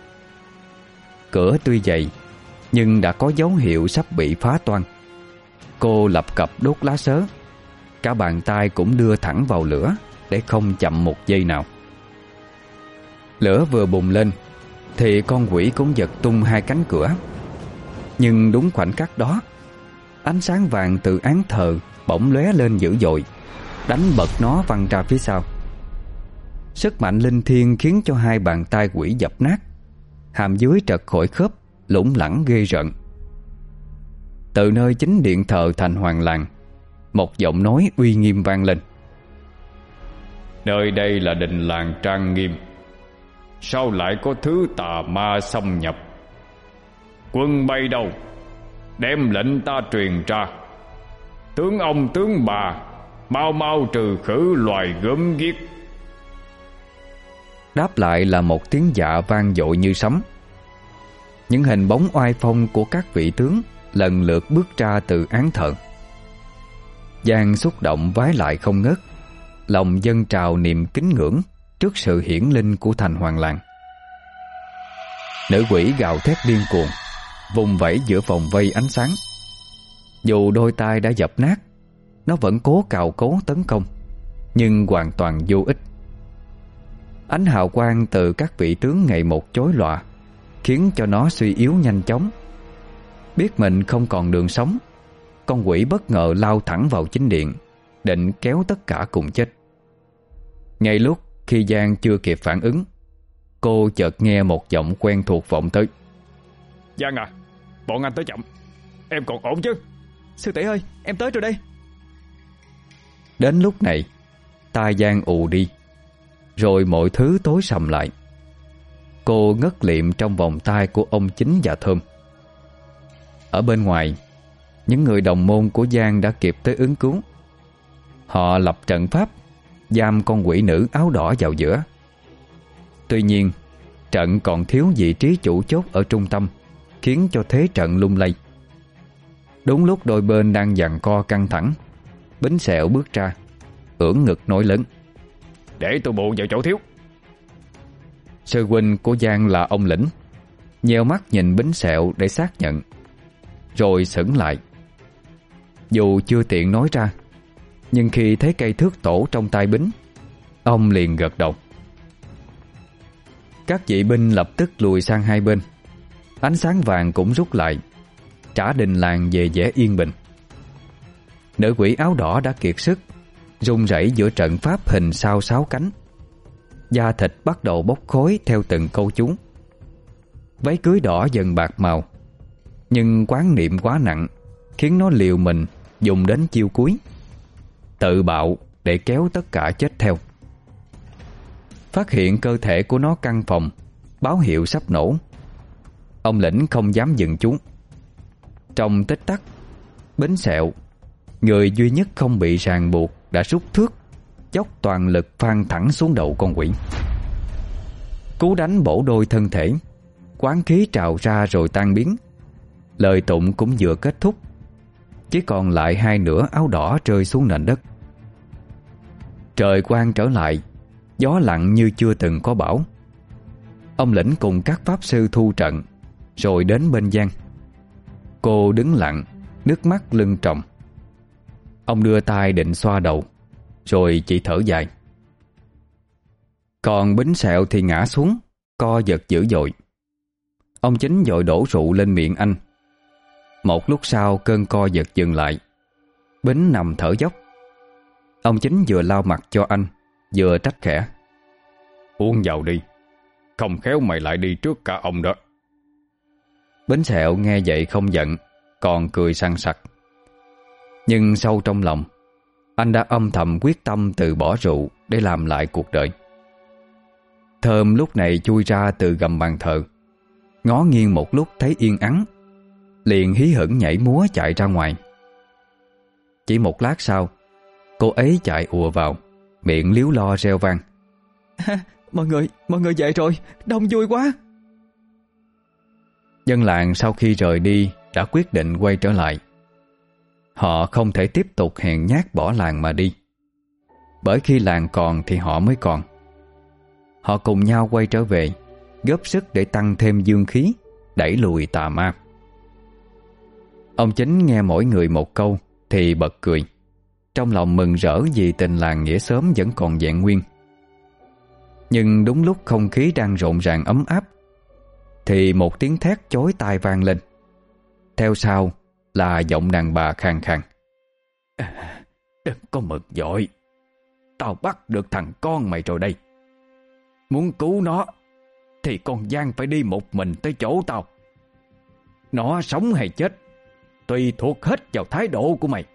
Cửa tuy dày, nhưng đã có dấu hiệu sắp bị phá toang. Cô lập cập đốt lá sớ, cả bàn tay cũng đưa thẳng vào lửa để không chậm một giây nào. Lửa vừa bùng lên thì con quỷ cũng giật tung hai cánh cửa. Nhưng đúng khoảnh khắc đó, ánh sáng vàng từ án thờ bỗng lóe lên dữ dội, đánh bật nó văng ra phía sau. Sức mạnh linh thiêng khiến cho hai bàn tay quỷ dập nát, hàm dưới trật khỏi khớp, lủng lẳng ghê rợn. Từ nơi chính điện thờ thành Hoàng Làng, một giọng nói uy nghiêm vang lên. Nơi đây là đình làng trang nghiêm, sao lại có thứ tà ma xâm nhập? Quân bay đâu? Đem lệnh ta truyền ra. Tướng ông tướng bà, mau mau trừ khử loài gớm ghiếc. Đáp lại là một tiếng dạ vang dội như sấm. Những hình bóng oai phong của các vị tướng lần lượt bước ra từ án thờ. Giang xúc động vái lại không ngớt, lòng dâng trào niềm kính ngưỡng trước sự hiển linh của thành Hoàng Làng. Nữ quỷ gào thét điên cuồng, vùng vẫy giữa vòng vây ánh sáng. Dù đôi tay đã dập nát, nó vẫn cố cào cấu tấn công, nhưng hoàn toàn vô ích. Ánh hào quang từ các vị tướng ngày một chói lòa, khiến cho nó suy yếu nhanh chóng. Biết mình không còn đường sống, con quỷ bất ngờ lao thẳng vào chính điện, định kéo tất cả cùng chết. Ngay lúc khi Giang chưa kịp phản ứng, cô chợt nghe một giọng quen thuộc vọng tới. Giang à, bọn anh tới chậm, em còn ổn chứ? Sư tỷ ơi, em tới rồi đây. Đến lúc này, tai Giang ù đi, rồi mọi thứ tối sầm lại. Cô ngất liệm trong vòng tay của ông Chính và Thơm. Ở bên ngoài, những người đồng môn của Giang đã kịp tới ứng cứu. Họ lập trận pháp, giam con quỷ nữ áo đỏ vào giữa. Tuy nhiên, trận còn thiếu vị trí chủ chốt ở trung tâm, khiến cho thế trận lung lay. Đúng lúc đôi bên đang giằng co căng thẳng, Bính Sẹo bước ra, ưỡn ngực nói lớn. Để tôi bộ vào chỗ thiếu. Sư huynh của Giang là ông Lĩnh, nheo mắt nhìn Bính Sẹo để xác nhận, rồi sững lại. Dù chưa tiện nói ra, nhưng khi thấy cây thước tổ trong tay Bính, ông liền gật đầu. Các vị binh lập tức lùi sang hai bên. Ánh sáng vàng cũng rút lại, trả đình làng về vẻ yên bình. Nữ quỷ áo đỏ đã kiệt sức, run rẩy giữa trận pháp hình sao 6 cánh. Da thịt bắt đầu bốc khói theo từng câu chú. Váy cưới đỏ dần bạc màu, nhưng quán niệm quá nặng khiến nó liều mình dùng đến chiêu cuối, tự bạo để kéo tất cả chết theo. Phát hiện cơ thể của nó căng phòng, báo hiệu sắp nổ. Ông Lĩnh không dám dừng chú. Trong tích tắc, Bính Sẹo, người duy nhất không bị ràng buộc, đã rút thước, dốc toàn lực phang thẳng xuống đầu con quỷ. Cú đánh bổ đôi thân thể, quán khí trào ra rồi tan biến. Lời tụng cũng vừa kết thúc, chỉ còn lại hai nửa áo đỏ rơi xuống nền đất. Trời quang trở lại, gió lặng như chưa từng có bão. Ông Lĩnh cùng các pháp sư thu trận, rồi đến bên Giang. Cô đứng lặng, nước mắt lưng tròng. Ông đưa tay định xoa đầu, rồi chỉ thở dài. Còn Bính Sẹo thì ngã xuống, co giật dữ dội. Ông Chính vội đổ rượu lên miệng anh. Một lúc sau cơn co giật dừng lại. Bính nằm thở dốc. Ông Chính vừa lau mặt cho anh, vừa trách khẽ: Uống vào đi, không khéo mày lại đi trước cả ông đó. Bính Sẹo nghe vậy không giận, còn cười sằng sặc. Nhưng sâu trong lòng, anh đã âm thầm quyết tâm từ bỏ rượu để làm lại cuộc đời. Thơm lúc này chui ra từ gầm bàn thờ, ngó nghiêng một lúc thấy yên ắng, liền hí hửng nhảy múa chạy ra ngoài. Chỉ một lát sau, cô ấy chạy ùa vào, miệng líu lo reo vang: Mọi người dậy rồi, đông vui quá. Dân làng sau khi rời đi đã quyết định quay trở lại. Họ không thể tiếp tục hèn nhát bỏ làng mà đi, bởi khi làng còn thì họ mới còn. Họ cùng nhau quay trở về, góp sức để tăng thêm dương khí, đẩy lùi tà ma. Ông Chính nghe mỗi người một câu thì bật cười, trong lòng mừng rỡ vì tình làng nghĩa xóm vẫn còn vẹn nguyên. Nhưng đúng lúc không khí đang rộn ràng ấm áp, thì một tiếng thét chói tai vang lên. Theo sau là giọng đàn bà khàn khàn: Đừng có mực vội, tao bắt được thằng con mày rồi đây. Muốn cứu nó thì con Giang phải đi một mình tới chỗ tao. Nó sống hay chết tùy thuộc hết vào thái độ của mày.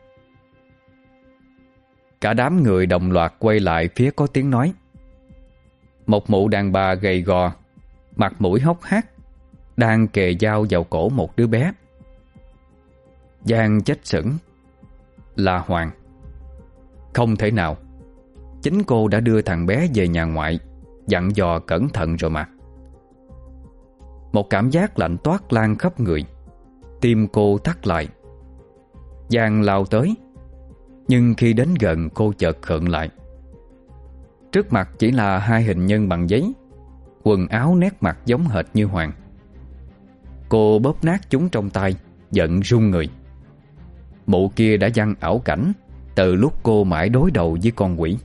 Cả đám người đồng loạt quay lại phía có tiếng nói. Một mụ đàn bà gầy gò, mặt mũi hốc hác, đang kề dao vào cổ một đứa bé. Giang chết sững. Là Hoàng. Không thể nào, chính cô đã đưa thằng bé về nhà ngoại, dặn dò cẩn thận rồi mà. Một cảm giác lạnh toát lan khắp người, tim cô thắt lại. Giang lao tới, nhưng khi đến gần cô chợt khựng lại. Trước mặt chỉ là hai hình nhân bằng giấy, quần áo nét mặt giống hệt như Hoàng. Cô bóp nát chúng trong tay, giận run người. Mụ kia đã giăng ảo cảnh từ lúc cô mãi đối đầu với con quỷ.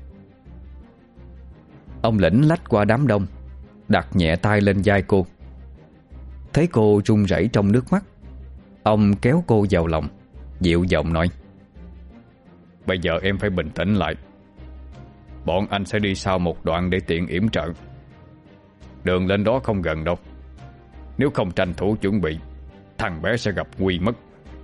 Ông Lĩnh lách qua đám đông, đặt nhẹ tay lên vai cô. Thấy cô run rẩy trong nước mắt, ông kéo cô vào lòng, dịu giọng nói: Bây giờ em phải bình tĩnh lại. Bọn anh sẽ đi sau một đoạn để tiện yểm trợ. Đường lên đó không gần đâu. Nếu không tranh thủ chuẩn bị, thằng bé sẽ gặp nguy mất.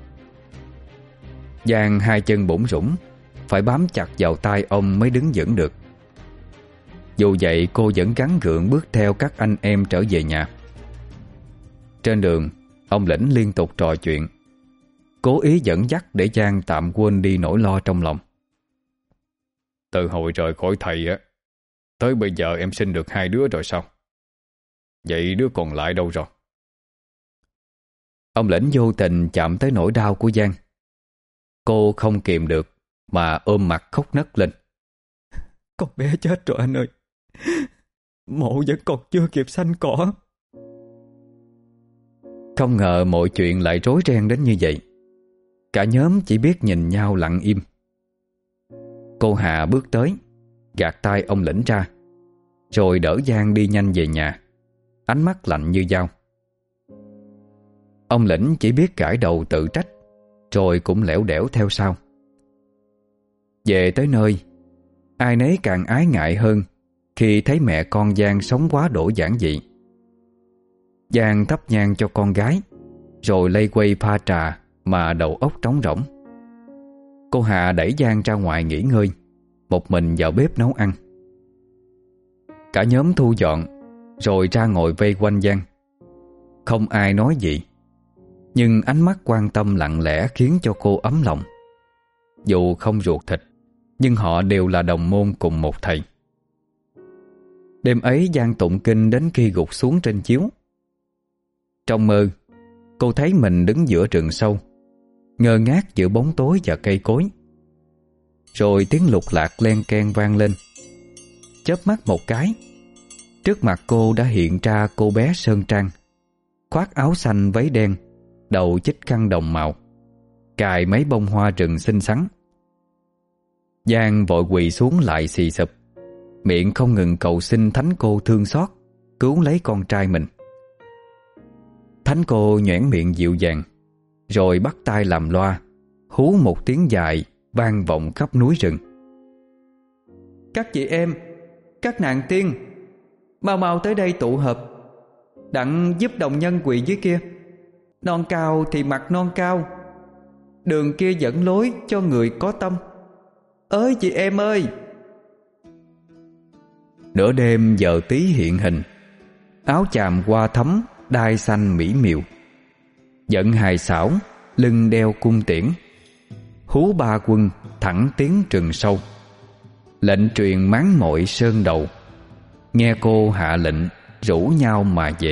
Giang hai chân bủn rủn, phải bám chặt vào tay ông mới đứng vững được. Dù vậy cô vẫn gắng gượng bước theo các anh em trở về nhà. Trên đường, ông Lĩnh liên tục trò chuyện, cố ý dẫn dắt để Giang tạm quên đi nỗi lo trong lòng. Từ hồi rời khỏi thầy á, tới bây giờ em sinh được 2 đứa rồi sao? Vậy đứa còn lại đâu rồi? Ông Lĩnh vô tình chạm tới nỗi đau của Giang. Cô không kìm được mà ôm mặt khóc nấc lên: Con bé chết rồi anh ơi. Mộ vẫn còn chưa kịp xanh cỏ. Không ngờ mọi chuyện lại rối ren đến như vậy. Cả nhóm chỉ biết nhìn nhau lặng im. Cô Hà bước tới, gạt tay ông Lĩnh ra, rồi đỡ Giang đi nhanh về nhà, ánh mắt lạnh như dao. Ông Lĩnh chỉ biết gãi đầu tự trách, rồi cũng lẻo đẻo theo sau. Về tới nơi, ai nấy càng ái ngại hơn khi thấy mẹ con Giang sống quá đỗi giản dị. Giang thắp nhang cho con gái, rồi lây quay pha trà mà đầu óc trống rỗng. Cô Hà đẩy Giang ra ngoài nghỉ ngơi, một mình vào bếp nấu ăn. Cả nhóm thu dọn, rồi ra ngồi vây quanh Giang. Không ai nói gì, nhưng ánh mắt quan tâm lặng lẽ khiến cho cô ấm lòng. Dù không ruột thịt, nhưng họ đều là đồng môn cùng một thầy. Đêm ấy Giang tụng kinh đến khi gục xuống trên chiếu. Trong mơ, cô thấy mình đứng giữa rừng sâu, ngơ ngác giữa bóng tối và cây cối. Rồi tiếng lục lạc len keng vang lên. Chớp mắt một cái, trước mặt cô đã hiện ra cô bé Sơn Trang, khoác áo xanh váy đen, đầu chích khăn đồng màu, cài mấy bông hoa rừng xinh xắn. Giang vội quỳ xuống lại xì xụp, miệng không ngừng cầu xin thánh cô thương xót, cứu lấy con trai mình. Thánh cô nhoẻn miệng dịu dàng, rồi bắt tay làm loa, hú một tiếng dài vang vọng khắp núi rừng. Các chị em, các nàng tiên, mau mau tới đây tụ hợp, đặng giúp đồng nhân quỳ dưới kia. Non cao thì mặc non cao, đường kia dẫn lối cho người có tâm. Ơi chị em ơi! Nửa đêm giờ tí hiện hình, áo chàm hoa thấm, đai xanh mỹ miều, dẫn hài xảo, lưng đeo cung tiễn, hú ba quân thẳng tiến rừng sâu. Lệnh truyền máng mội sơn đầu, nghe cô hạ lệnh rủ nhau mà về.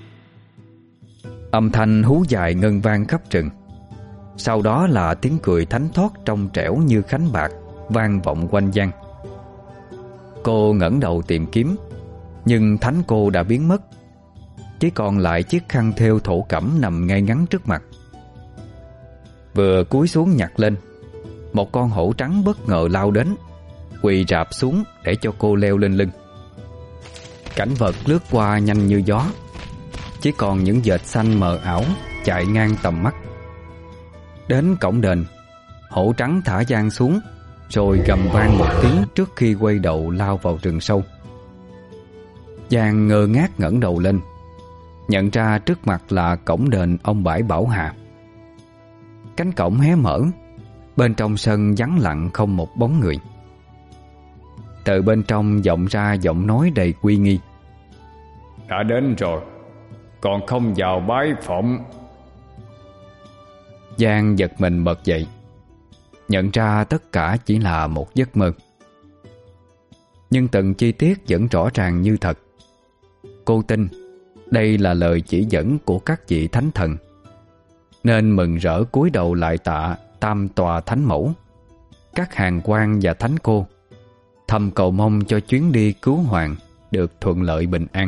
Âm thanh hú dài ngân vang khắp rừng. Sau đó là tiếng cười thánh thót trong trẻo như khánh bạc vang vọng quanh Giang. Cô ngẩng đầu tìm kiếm, nhưng thánh cô đã biến mất. Chỉ còn lại chiếc khăn thêu thổ cẩm nằm ngay ngắn trước mặt. Vừa cúi xuống nhặt lên, một con hổ trắng bất ngờ lao đến, quỳ rạp xuống để cho cô leo lên lưng. Cảnh vật lướt qua nhanh như gió, chỉ còn những vệt xanh mờ ảo chạy ngang tầm mắt. Đến cổng đền, hổ trắng thả Giang xuống, rồi gầm vang một tiếng trước khi quay đầu lao vào rừng sâu. Giang ngơ ngác ngẩng đầu lên, nhận ra trước mặt là cổng đền ông Bãi Bảo Hà. Cánh cổng hé mở, bên trong sân vắng lặng không một bóng người. Từ bên trong vọng ra giọng nói đầy uy nghi. Đã đến rồi, còn không vào bái phỏng. Giang giật mình bật dậy, nhận ra tất cả chỉ là một giấc mơ. Nhưng từng chi tiết vẫn rõ ràng như thật. Cô tin đây là lời chỉ dẫn của các vị thánh thần, nên mừng rỡ cúi đầu lại tạ tam tòa thánh mẫu, các hàng quan và thánh cô, thầm cầu mong cho chuyến đi cứu hoàng được thuận lợi bình an.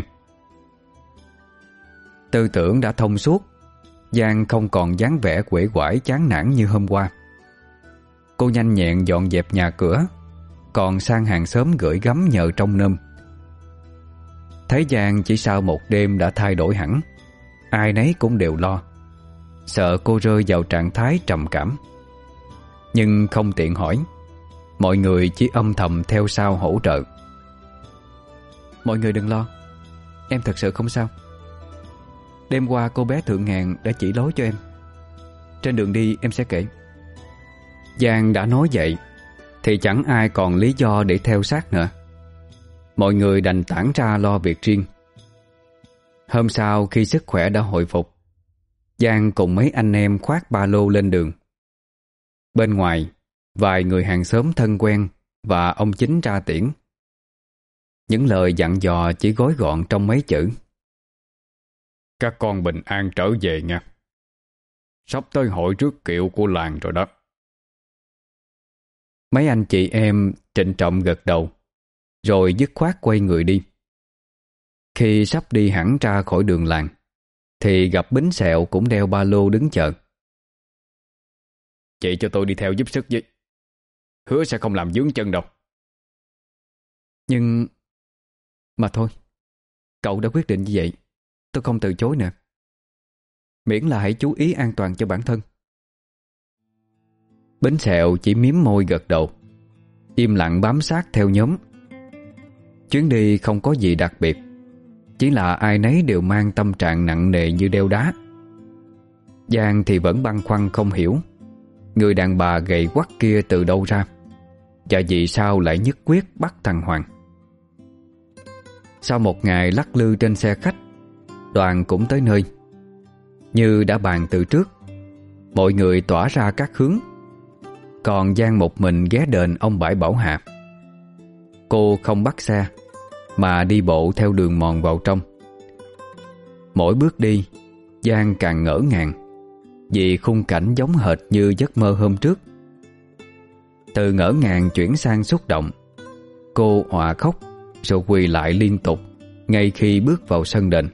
Tư tưởng đã thông suốt, Giang không còn dáng vẻ uể oải chán nản như hôm qua. Cô nhanh nhẹn dọn dẹp nhà cửa, còn sang hàng xóm gửi gắm nhờ trông nom. Thấy Giang chỉ sau một đêm đã thay đổi hẳn, ai nấy cũng đều lo, sợ cô rơi vào trạng thái trầm cảm. Nhưng không tiện hỏi, mọi người chỉ âm thầm theo sau hỗ trợ. Mọi người đừng lo, em thật sự không sao. Đêm qua cô bé Thượng Ngàn đã chỉ lối cho em. Trên đường đi em sẽ kể. Giang đã nói vậy thì chẳng ai còn lý do để theo sát nữa. Mọi người đành tản ra lo việc riêng. Hôm sau khi sức khỏe đã hồi phục, Giang cùng mấy anh em khoác ba lô lên đường. Bên ngoài, vài người hàng xóm thân quen và ông Chính ra tiễn. Những lời dặn dò chỉ gói gọn trong mấy chữ: Các con bình an trở về nha. Sắp tới hội rước kiệu của làng rồi đó. Mấy anh chị em trịnh trọng gật đầu, rồi dứt khoát quay người đi. Khi sắp đi hẳn ra khỏi đường làng thì gặp Bính Sẹo cũng đeo ba lô đứng chờ. Chị cho tôi đi theo giúp sức với. Hứa sẽ không làm vướng chân đâu. Nhưng mà thôi, cậu đã quyết định như vậy, tôi không từ chối nè. Miễn là hãy chú ý an toàn cho bản thân. Bính Sẹo chỉ mím môi gật đầu, im lặng bám sát theo nhóm. Chuyến đi không có gì đặc biệt, chỉ là ai nấy đều mang tâm trạng nặng nề như đeo đá. Giang thì vẫn băn khoăn không hiểu người đàn bà gầy quắt kia từ đâu ra, và vì sao lại nhất quyết bắt thằng Hoàng. Sau một ngày lắc lư trên xe khách, đoàn cũng tới nơi. Như đã bàn từ trước, mọi người tỏa ra các hướng, còn Giang một mình ghé đền ông Bãi Bảo Hạ. Cô không bắt xe mà đi bộ theo đường mòn vào trong. Mỗi bước đi, Giang càng ngỡ ngàng vì khung cảnh giống hệt như giấc mơ hôm trước. Từ ngỡ ngàng chuyển sang xúc động, cô òa khóc rồi quỳ lại liên tục ngay khi bước vào sân đền.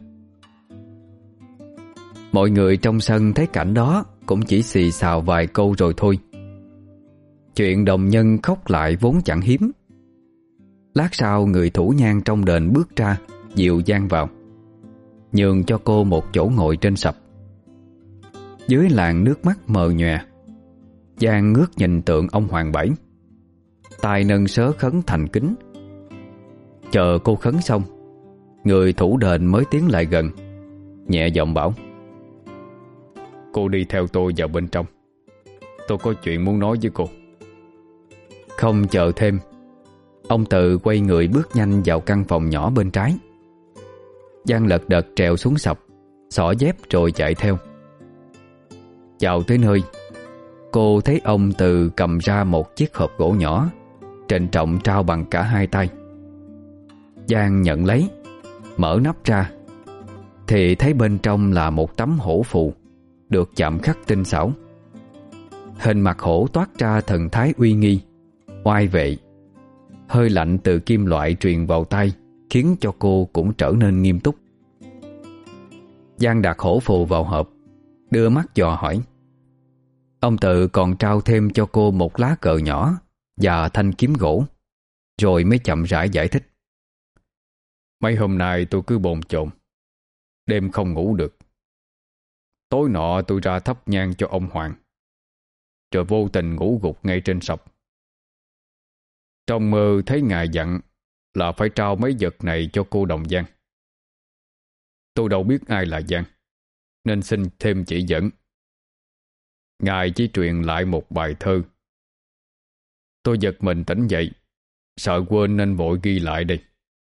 Mọi người trong sân thấy cảnh đó cũng chỉ xì xào vài câu rồi thôi. Chuyện đồng nhân khóc lại vốn chẳng hiếm. Lát sau người thủ nhang trong đền bước ra dìu Giang vào, nhường cho cô một chỗ ngồi trên sập. Dưới làn nước mắt mờ nhòe, Giang ngước nhìn tượng ông Hoàng Bảy, tay nâng sớ khấn thành kính. Chờ cô khấn xong, người thủ đền mới tiến lại gần, nhẹ giọng bảo: Cô đi theo tôi vào bên trong, tôi có chuyện muốn nói với cô. Không chờ thêm, ông Tự quay người bước nhanh vào căn phòng nhỏ bên trái. Giang lật đật trèo xuống sập, xỏ dép rồi chạy theo. Vào tới nơi, cô thấy ông Tự cầm ra một chiếc hộp gỗ nhỏ, trịnh trọng trao bằng cả hai tay. Giang nhận lấy, mở nắp ra thì thấy bên trong là một tấm hổ phù được chạm khắc tinh xảo. Hình mặt hổ toát ra thần thái uy nghi, oai vệ. Hơi lạnh từ kim loại truyền vào tay khiến cho cô cũng trở nên nghiêm túc. Giang đặt hổ phù vào hộp, đưa mắt dò hỏi. Ông Tự còn trao thêm cho cô một lá cờ nhỏ và thanh kiếm gỗ, rồi mới chậm rãi giải thích. Mấy hôm nay tôi cứ bồn chồn, đêm không ngủ được. Tối nọ tôi ra thắp nhang cho ông Hoàng, rồi vô tình ngủ gục ngay trên sập. Trong mơ thấy ngài dặn là phải trao mấy vật này cho cô Đồng Giang. Tôi đâu biết ai là Giang, nên xin thêm chỉ dẫn. Ngài chỉ truyền lại một bài thơ. Tôi giật mình tỉnh dậy, sợ quên nên vội ghi lại đây.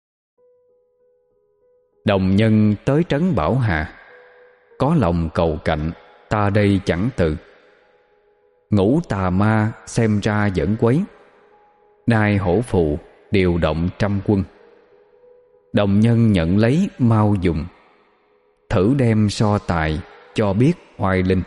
Đồng nhân tới trấn Bảo Hà, có lòng cầu cạnh ta đây chẳng từ. Ngũ tà ma xem ra vẫn quấy, nay hổ phù điều động trăm quân. Đồng nhân nhận lấy mau dùng, thử đem so tài cho biết oai linh.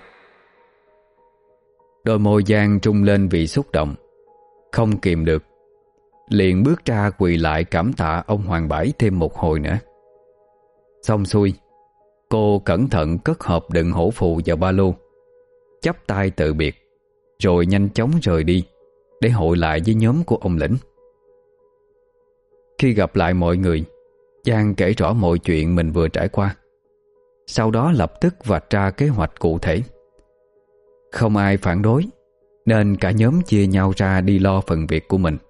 Đôi môi Giang trung lên vì xúc động, không kìm được, liền bước ra quỳ lại cảm tạ ông Hoàng Bãi thêm một hồi nữa. Xong xuôi, cô cẩn thận cất hộp đựng hổ phù vào ba lô, chắp tay từ biệt, rồi nhanh chóng rời đi để hội lại với nhóm của ông Lĩnh. Khi gặp lại mọi người, Giang kể rõ mọi chuyện mình vừa trải qua, sau đó lập tức vạch ra kế hoạch cụ thể. Không ai phản đối, nên cả nhóm chia nhau ra đi lo phần việc của mình.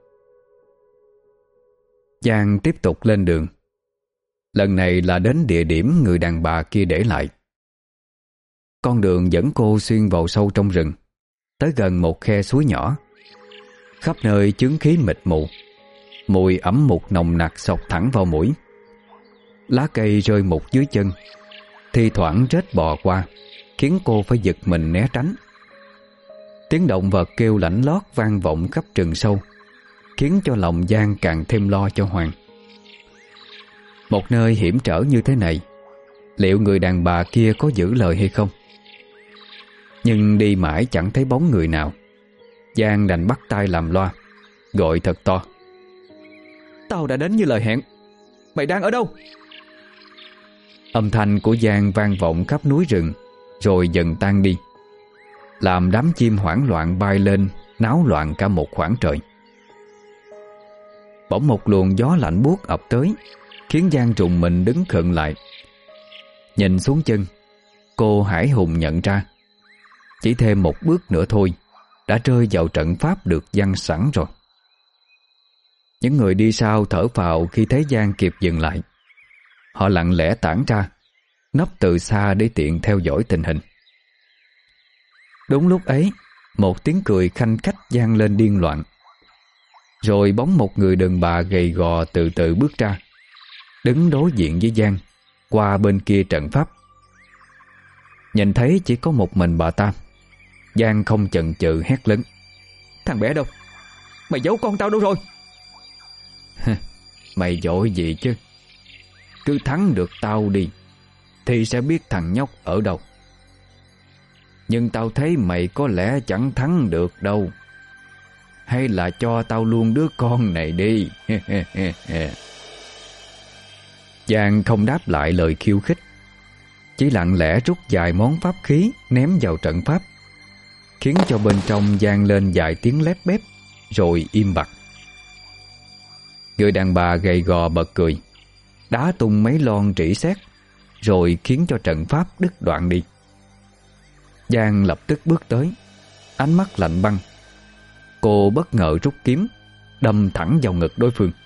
Giang tiếp tục lên đường. Lần này là đến địa điểm người đàn bà kia để lại. Con đường dẫn cô xuyên vào sâu trong rừng, tới gần một khe suối nhỏ. Khắp nơi chướng khí mịt mù, mùi ẩm mục nồng nặc xộc thẳng vào mũi. Lá cây rơi mục dưới chân, thi thoảng rết bò qua, khiến cô phải giật mình né tránh. Tiếng động vật kêu lảnh lót vang vọng khắp rừng sâu, khiến cho lòng Giang càng thêm lo cho Hoàng. Một nơi hiểm trở như thế này, liệu người đàn bà kia có giữ lời hay không? Nhưng đi mãi chẳng thấy bóng người nào. Giang đành bắt tay làm loa, gọi thật to. Tao đã đến như lời hẹn. Mày đang ở đâu? Âm thanh của Giang vang vọng khắp núi rừng, rồi dần tan đi, làm đám chim hoảng loạn bay lên, náo loạn cả một khoảng trời. Bỗng một luồng gió lạnh buốt ập tới, khiến Giang rùng mình đứng khựng lại. Nhìn xuống chân, cô hãi hùng nhận ra chỉ thêm một bước nữa thôi đã rơi vào trận pháp được giăng sẵn rồi. Những người đi sau thở phào khi thấy Giang kịp dừng lại. Họ lặng lẽ tản ra, nấp từ xa để tiện theo dõi tình hình. Đúng lúc ấy, một tiếng cười khanh khách vang lên điên loạn. Rồi bóng một người đàn bà gầy gò từ từ bước ra, đứng đối diện với Giang, qua bên kia trận pháp. Nhìn thấy chỉ có một mình bà ta, Giang không chần chừ hét lớn: Thằng bé đâu? Mày giấu con tao đâu rồi? Mày vội gì chứ? Cứ thắng được tao đi thì sẽ biết thằng nhóc ở đâu. Nhưng tao thấy mày có lẽ chẳng thắng được đâu. Hay là cho tao luôn đứa con này đi. Giang không đáp lại lời khiêu khích, chỉ lặng lẽ rút vài món pháp khí ném vào trận pháp, khiến cho bên trong vang lên vài tiếng lép bép, rồi im bặt. Người đàn bà gầy gò bật cười, đá tung mấy lon rỉ sét, rồi khiến cho trận pháp đứt đoạn đi. Giang lập tức bước tới, ánh mắt lạnh băng. Cô bất ngờ rút kiếm, đâm thẳng vào ngực đối phương.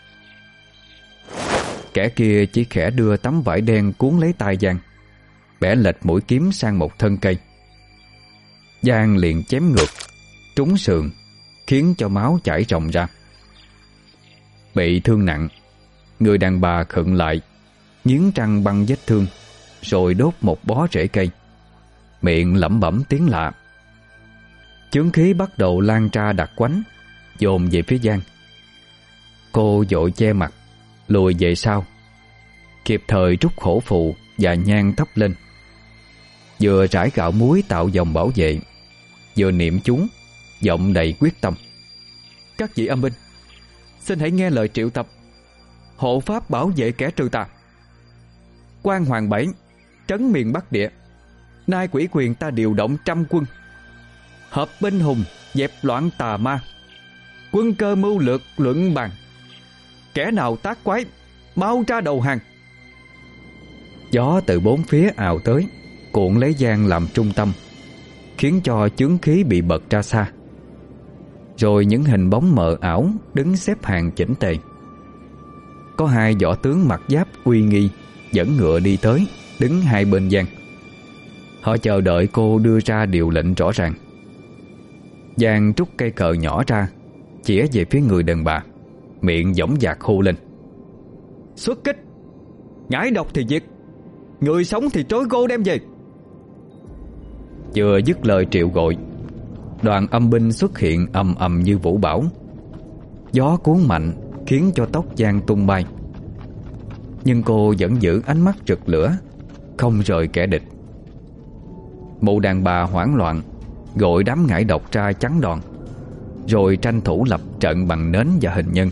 Kẻ kia chỉ khẽ đưa tấm vải đen cuốn lấy tay Giang, bẻ lệch mũi kiếm sang một thân cây. Giang liền chém ngược, trúng sườn, khiến cho máu chảy ròng ra. Bị thương nặng, người đàn bà khựng lại, nghiến răng băng vết thương, rồi đốt một bó rễ cây, miệng lẩm bẩm tiếng lạ. Chướng khí bắt đầu lan ra đặc quánh, dồn về phía Giang. Cô vội che mặt, lùi về sau, kịp thời rút hổ phù và nhang thắp lên, vừa rải gạo muối tạo vòng bảo vệ, vừa niệm chú, giọng đầy quyết tâm: Các vị âm binh, xin hãy nghe lời triệu tập, hộ pháp bảo vệ kẻ trừ tà. Quan Hoàng Bảy, trấn miền Bắc Địa, nay quỷ quyền ta điều động 100 quân, hợp binh hùng dẹp loạn tà ma, quân cơ mưu lược luận bàn. Kẻ nào tác quái, mau ra đầu hàng. Gió từ bốn phía ào tới, cuộn lấy Giang làm trung tâm, khiến cho chướng khí bị bật ra xa. Rồi những hình bóng mờ ảo đứng xếp hàng chỉnh tề. Có hai võ tướng mặc giáp uy nghi dẫn ngựa đi tới, đứng hai bên Giang. Họ chờ đợi cô đưa ra điều lệnh rõ ràng. Giang rút cây cờ nhỏ ra, chĩa về phía người đàn bà, miệng dõng dạc hô lên: Xuất kích! Nhãi độc thì diệt, người sống thì trối gô đem về. Vừa dứt lời triệu gọi, đoàn âm binh xuất hiện ầm ầm như vũ bão. Gió cuốn mạnh khiến cho tóc Giang tung bay, nhưng cô vẫn giữ ánh mắt rực lửa, không rời kẻ địch. Mụ đàn bà hoảng loạn gọi đám ngải độc ra chắn đòn, rồi tranh thủ lập trận bằng nến và hình nhân.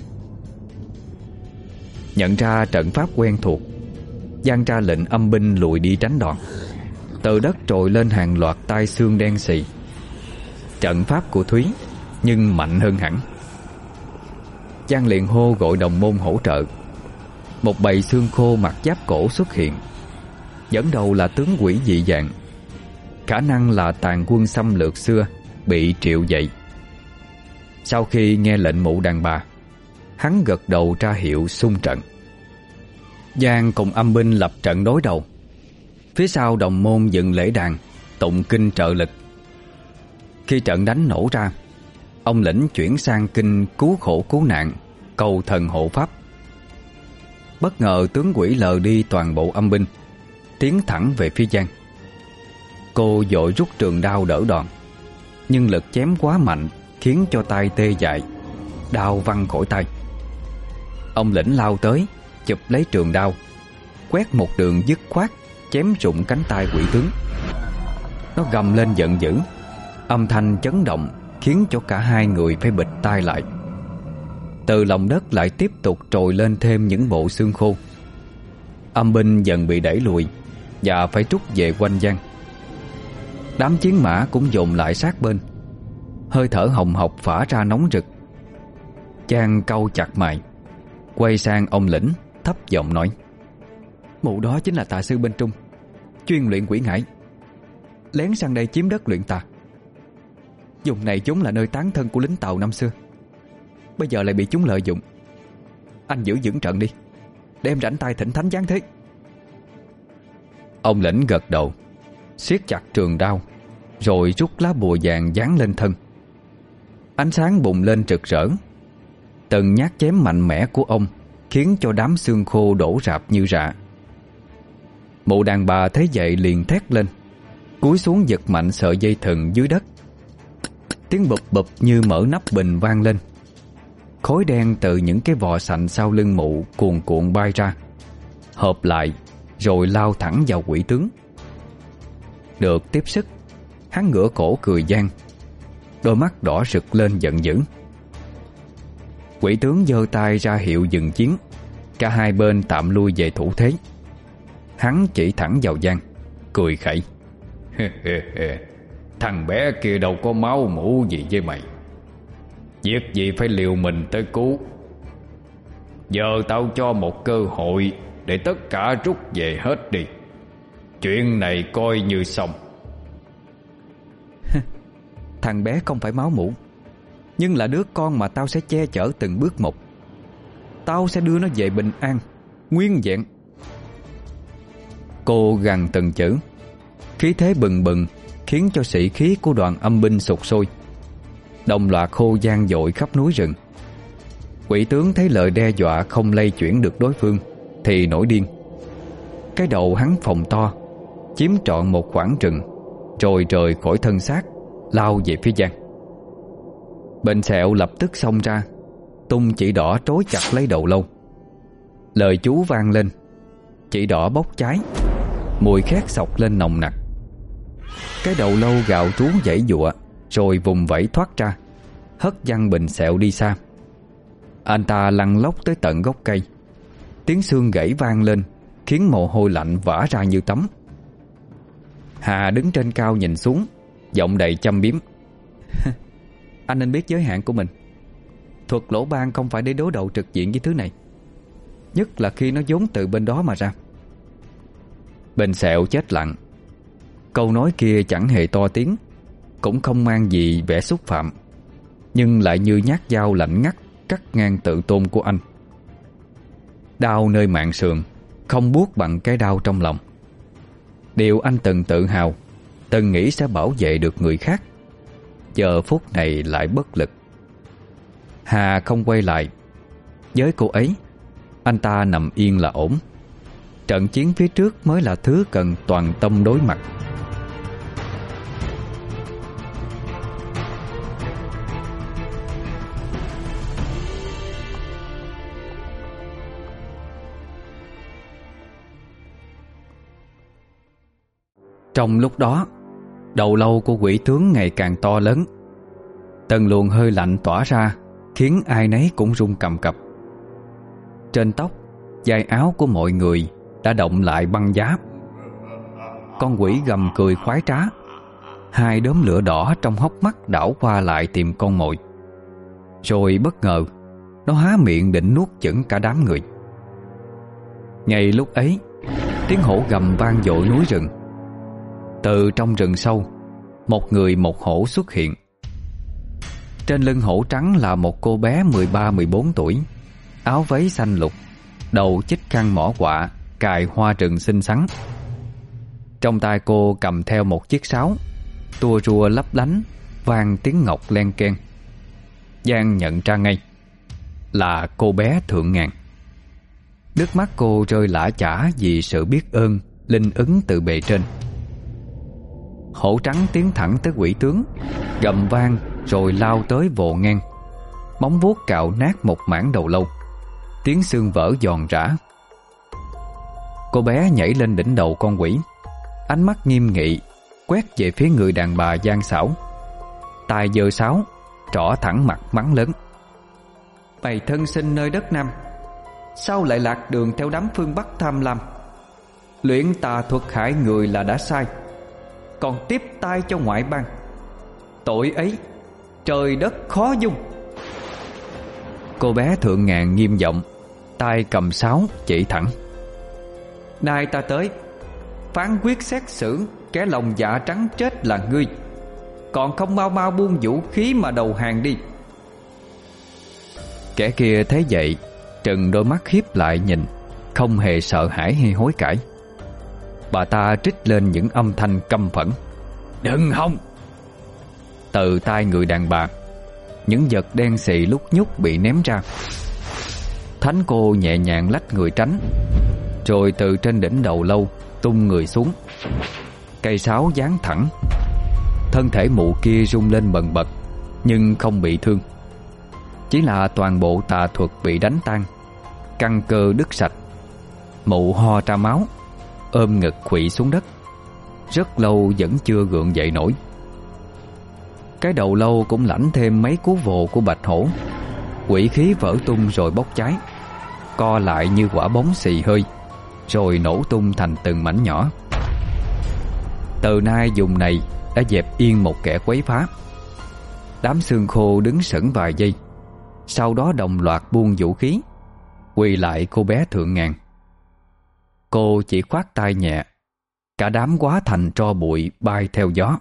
Nhận ra trận pháp quen thuộc, Giang ra lệnh âm binh lùi đi tránh đòn. Từ đất trồi lên hàng loạt tai xương đen xì. Trận pháp của Thúy nhưng mạnh hơn hẳn. Giang liền hô gọi đồng môn hỗ trợ. Một bầy xương khô mặc giáp cổ xuất hiện, dẫn đầu là tướng quỷ dị dạng, khả năng là tàn quân xâm lược xưa bị triệu dậy. Sau khi nghe lệnh mụ đàn bà, hắn gật đầu ra hiệu xung trận. Giang cùng âm binh lập trận đối đầu. Phía sau đồng môn dựng lễ đàn, tụng kinh trợ lực. Khi trận đánh nổ ra, ông lĩnh chuyển sang kinh cứu khổ cứu nạn, cầu thần hộ pháp. Bất ngờ tướng quỷ lờ đi toàn bộ âm binh, tiến thẳng về phía Giang. Cô vội rút trường đao đỡ đòn, nhưng lực chém quá mạnh khiến cho tay tê dại, đao văng khỏi tay. Ông lĩnh lao tới, chụp lấy trường đao, quét một đường dứt khoát, chém rụng cánh tay quỷ tướng. Nó gầm lên giận dữ, âm thanh chấn động khiến cho cả hai người phải bịt tai lại. Từ lòng đất lại tiếp tục trồi lên thêm những bộ xương khô. Âm binh dần bị đẩy lùi, và phải trút về quanh giang. Đám chiến mã cũng dồn lại sát bên, hơi thở hồng hộc phả ra nóng rực. Giang cau chặt mày, quay sang ông lĩnh thấp giọng nói: Mụ đó chính là tà sư bên Trung, chuyên luyện quỷ ngải, lén sang đây chiếm đất luyện tà. Vùng này vốn là nơi tán thân của lính Tàu năm xưa, bây giờ lại bị chúng lợi dụng. Anh giữ vững trận đi, để em rảnh tay thỉnh thánh giáng thế. Ông lĩnh gật đầu, siết chặt trường đao, rồi rút lá bùa vàng dán lên thân. Ánh sáng bùng lên rực rỡ. Từng nhát chém mạnh mẽ của ông khiến cho đám xương khô đổ rạp như rạ. Mụ đàn bà thấy vậy liền thét lên, cúi xuống giật mạnh sợi dây thừng dưới đất. Tiếng bụp bụp như mở nắp bình vang lên. Khói đen từ những cái vò sành sau lưng mụ cuồn cuộn bay ra, hợp lại rồi lao thẳng vào quỷ tướng. Được tiếp sức, hắn ngửa cổ cười gian, đôi mắt đỏ rực lên giận dữ. Quỷ tướng giơ tay ra hiệu dừng chiến. Cả hai bên tạm lui về thủ thế. Hắn chỉ thẳng vào Giang, cười khẩy: Thằng bé kia đâu có máu mủ gì với mày, việc gì phải liều mình tới cứu. Giờ tao cho một cơ hội để tất cả rút về hết đi. Chuyện này coi như xong. Thằng bé không phải máu mủ, nhưng là đứa con mà tao sẽ che chở từng bước một. Tao sẽ đưa nó về bình an, nguyên vẹn. Cô gằn từng chữ, khí thế bừng bừng khiến cho sĩ khí của đoàn âm binh sục sôi. Đồng loạt hô vang dội khắp núi rừng. Quỷ tướng thấy lời đe dọa không lay chuyển được đối phương thì nổi điên. Cái đầu hắn phồng to, chiếm trọn một khoảng rừng, rồi rời khỏi thân xác, lao về phía Giang. Bệnh sẹo lập tức xông ra, tung chỉ đỏ trói chặt lấy đầu lâu. Lời chú vang lên, chỉ đỏ bốc cháy, mùi khét xộc lên nồng nặc. Cái đầu lâu gào trú giãy giụa, rồi vùng vẫy thoát ra, hất văng bình sẹo đi xa. Anh ta lăn lóc tới tận gốc cây. Tiếng xương gãy vang lên, khiến mồ hôi lạnh vã ra như tắm. Hà đứng trên cao nhìn xuống, giọng đầy châm biếm: Anh nên biết giới hạn của mình. Thuật lỗ ban không phải để đối đầu trực diện với thứ này, nhất là khi nó vốn từ bên đó mà ra. Bên sẹo chết lặng. Câu nói kia chẳng hề to tiếng, cũng không mang gì vẻ xúc phạm, nhưng lại như nhát dao lạnh ngắt cắt ngang tự tôn của anh. Đau nơi mạn sườn không buốt bằng cái đau trong lòng. Điều anh từng tự hào, từng nghĩ sẽ bảo vệ được người khác, giờ phút này lại bất lực. Hà không quay lại. Với cô ấy, anh ta nằm yên là ổn. Trận chiến phía trước mới là thứ cần toàn tâm đối mặt. Trong lúc đó, đầu lâu của quỷ tướng ngày càng to lớn. Từng luồng hơi lạnh tỏa ra, khiến ai nấy cũng run cầm cập. Trên tóc, vai áo của mọi người đã động lại băng giá. Con quỷ gầm cười khoái trá. Hai đốm lửa đỏ trong hốc mắt đảo qua lại tìm con mồi. Rồi bất ngờ, nó há miệng định nuốt chửng cả đám người. Ngay lúc ấy, tiếng hổ gầm vang dội núi rừng. Từ trong rừng sâu, một người một hổ xuất hiện. Trên lưng hổ trắng là một cô bé 13-14 tuổi, áo váy xanh lục, đầu chích khăn mỏ quạ, cài hoa rừng xinh xắn. Trong tay cô cầm theo một chiếc sáo, tua rua lấp lánh, vang tiếng ngọc len keng. Giang nhận ra ngay là cô bé Thượng Ngàn. Nước mắt cô rơi lã chã vì sự biết ơn linh ứng từ bề trên. Hổ trắng tiến thẳng tới quỷ tướng, gầm vang rồi lao tới vồ ngang. Móng vuốt cạo nát một mảng đầu lâu, tiếng xương vỡ giòn rã. Cô bé nhảy lên đỉnh đầu con quỷ, ánh mắt nghiêm nghị quét về phía người đàn bà gian xảo. Tay giơ sáo, trỏ thẳng mặt mắng lớn: Mày thân sinh nơi đất Nam, sao lại lạc đường theo đám phương Bắc tham lam? Luyện tà thuật hại người là đã sai, còn tiếp tay cho ngoại bang, tội ấy trời đất khó dung. Cô bé Thượng Ngàn nghiêm giọng, tay cầm sáo chỉ thẳng. Nay ta tới phán quyết xét xử kẻ lòng dạ trắng chết là ngươi, còn không mau mau buông vũ khí mà đầu hàng đi. Kẻ kia thấy vậy, trừng đôi mắt hiếp lại nhìn, không hề sợ hãi hay hối cải. Bà ta trích lên những âm thanh căm phẫn. Đừng hòng! Từ tay người đàn bà, những vật đen xì lúc nhúc bị ném ra. Thánh cô nhẹ nhàng lách người tránh, rồi từ trên đỉnh đầu lâu tung người xuống. Cây sáo giáng thẳng. Thân thể mụ kia rung lên bần bật, nhưng không bị thương. Chỉ là toàn bộ tà thuật bị đánh tan, căn cơ đứt sạch. Mụ ho ra máu, ôm ngực khuỵu xuống đất. Rất lâu vẫn chưa gượng dậy nổi. Cái đầu lâu cũng lãnh thêm mấy cú vồ của bạch hổ. Quỷ khí vỡ tung rồi bốc cháy, co lại như quả bóng xì hơi, rồi nổ tung thành từng mảnh nhỏ. Từ nay vùng này đã dẹp yên một kẻ quấy phá. Đám xương khô đứng sững vài giây, sau đó đồng loạt buông vũ khí, quỳ lại cô bé Thượng Ngàn. Cô chỉ khoát tay nhẹ, cả đám hóa thành tro bụi bay theo gió.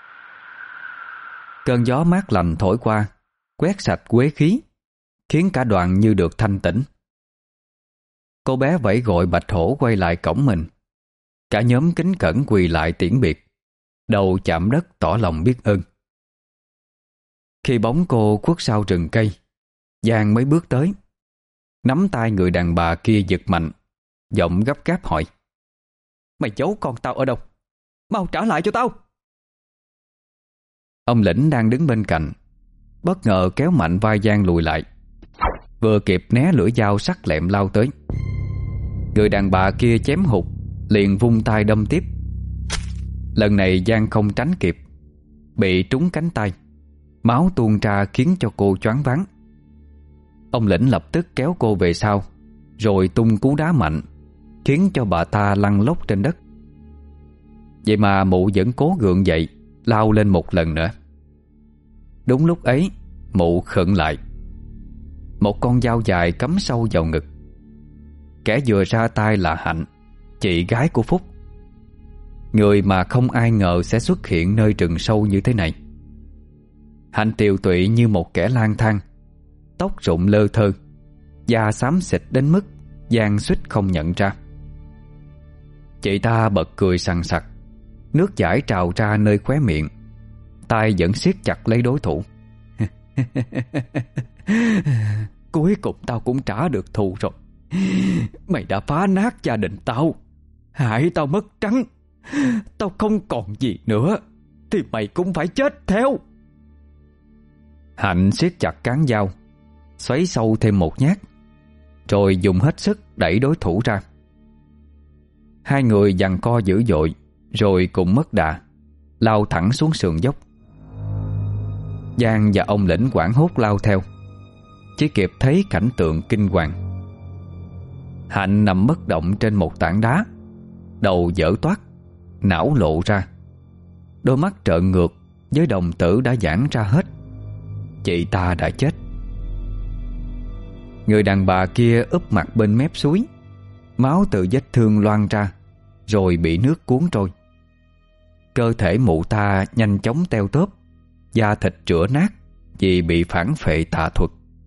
Cơn gió mát lành thổi qua, quét sạch quế khí, khiến cả đoàn như được thanh tĩnh. Cô bé vẫy gọi bạch hổ quay lại cổng mình. Cả nhóm kính cẩn quỳ lại tiễn biệt, đầu chạm đất tỏ lòng biết ơn. Khi bóng cô khuất sau rừng cây, Giang mới bước tới, nắm tay người đàn bà kia giật mạnh, giọng gấp gáp hỏi: Mày giấu con tao ở đâu? Mau trả lại cho tao! Ông Lĩnh đang đứng bên cạnh, bất ngờ kéo mạnh vai Giang lùi lại, vừa kịp né lưỡi dao sắc lẹm lao tới. Người đàn bà kia chém hụt, liền vung tay đâm tiếp. Lần này Giang không tránh kịp, bị trúng cánh tay, máu tuôn ra khiến cho cô choáng váng. Ông Lĩnh lập tức kéo cô về sau, rồi tung cú đá mạnh, khiến cho bà ta lăn lóc trên đất. Vậy mà mụ vẫn cố gượng dậy, lao lên một lần nữa. Đúng lúc ấy, mụ khựng lại. Một con dao dài cắm sâu vào ngực. Kẻ vừa ra tay là Hạnh, chị gái của Phúc, người mà không ai ngờ sẽ xuất hiện nơi rừng sâu như thế này. Hạnh tiều tụy như một kẻ lang thang, tóc rụng lơ thơ, da xám xịt đến mức Giang suýt không nhận ra. Chị ta bật cười sằng sặc, nước chảy trào ra nơi khóe miệng, tay vẫn siết chặt lấy đối thủ. Cuối cùng tao cũng trả được thù rồi. Mày đã phá nát gia đình tao, hại tao mất trắng. Tao không còn gì nữa thì mày cũng phải chết theo. Hạnh siết chặt cán dao, xoáy sâu thêm một nhát, rồi dùng hết sức đẩy đối thủ ra. Hai người giằng co dữ dội, rồi cùng mất đà, lao thẳng xuống sườn dốc. Giang và ông Lĩnh hoảng hốt lao theo, chỉ kịp thấy cảnh tượng kinh hoàng. Hạnh nằm bất động trên một tảng đá, đầu dở toát, não lộ ra, đôi mắt trợn ngược với đồng tử đã giãn ra hết. Chị ta đã chết. Người đàn bà kia úp mặt bên mép suối, máu từ vết thương loang ra, rồi bị nước cuốn trôi. Cơ thể mụ ta nhanh chóng teo tóp, da thịt rữa nát vì bị phản phệ tà thuật.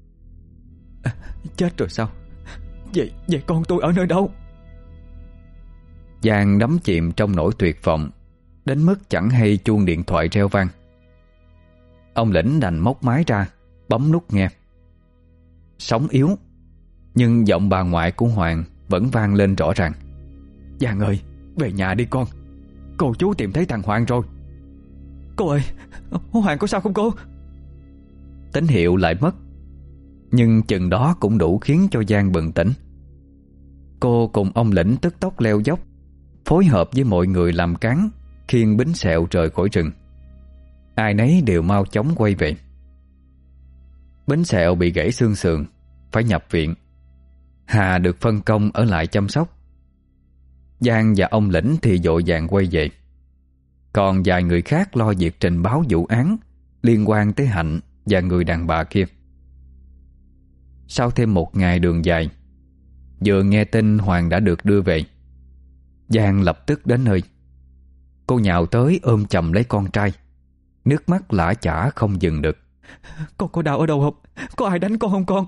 Chết rồi sao? Vậy con tôi ở nơi đâu? Giang đắm chìm trong nỗi tuyệt vọng, đến mức chẳng hay chuông điện thoại reo vang. Ông Lĩnh đành móc máy ra, bấm nút nghe. Sóng yếu, nhưng giọng bà ngoại của Hoàng vẫn vang lên rõ ràng. Giang ơi, về nhà đi con. Cô chú tìm thấy thằng Hoàng rồi. Cô ơi, Hoàng có sao không cô? Tín hiệu lại mất, nhưng chừng đó cũng đủ khiến cho Giang bừng tỉnh. Cô cùng ông Lĩnh tức tốc leo dốc, phối hợp với mọi người làm cán, khiêng Bính Sẹo rời khỏi rừng. Ai nấy đều mau chóng quay về. Bính Sẹo bị gãy xương sườn, phải nhập viện. Hà được phân công ở lại chăm sóc. Giang và ông Lĩnh thì vội vàng quay về. Còn vài người khác lo việc trình báo vụ án liên quan tới Hạnh và người đàn bà kia. Sau thêm một ngày đường dài, vừa nghe tin Hoàng đã được đưa về, Giang lập tức đến nơi. Cô nhào tới ôm chầm lấy con trai, nước mắt lã chã không dừng được. Con có đau ở đâu không? Có ai đánh con không con?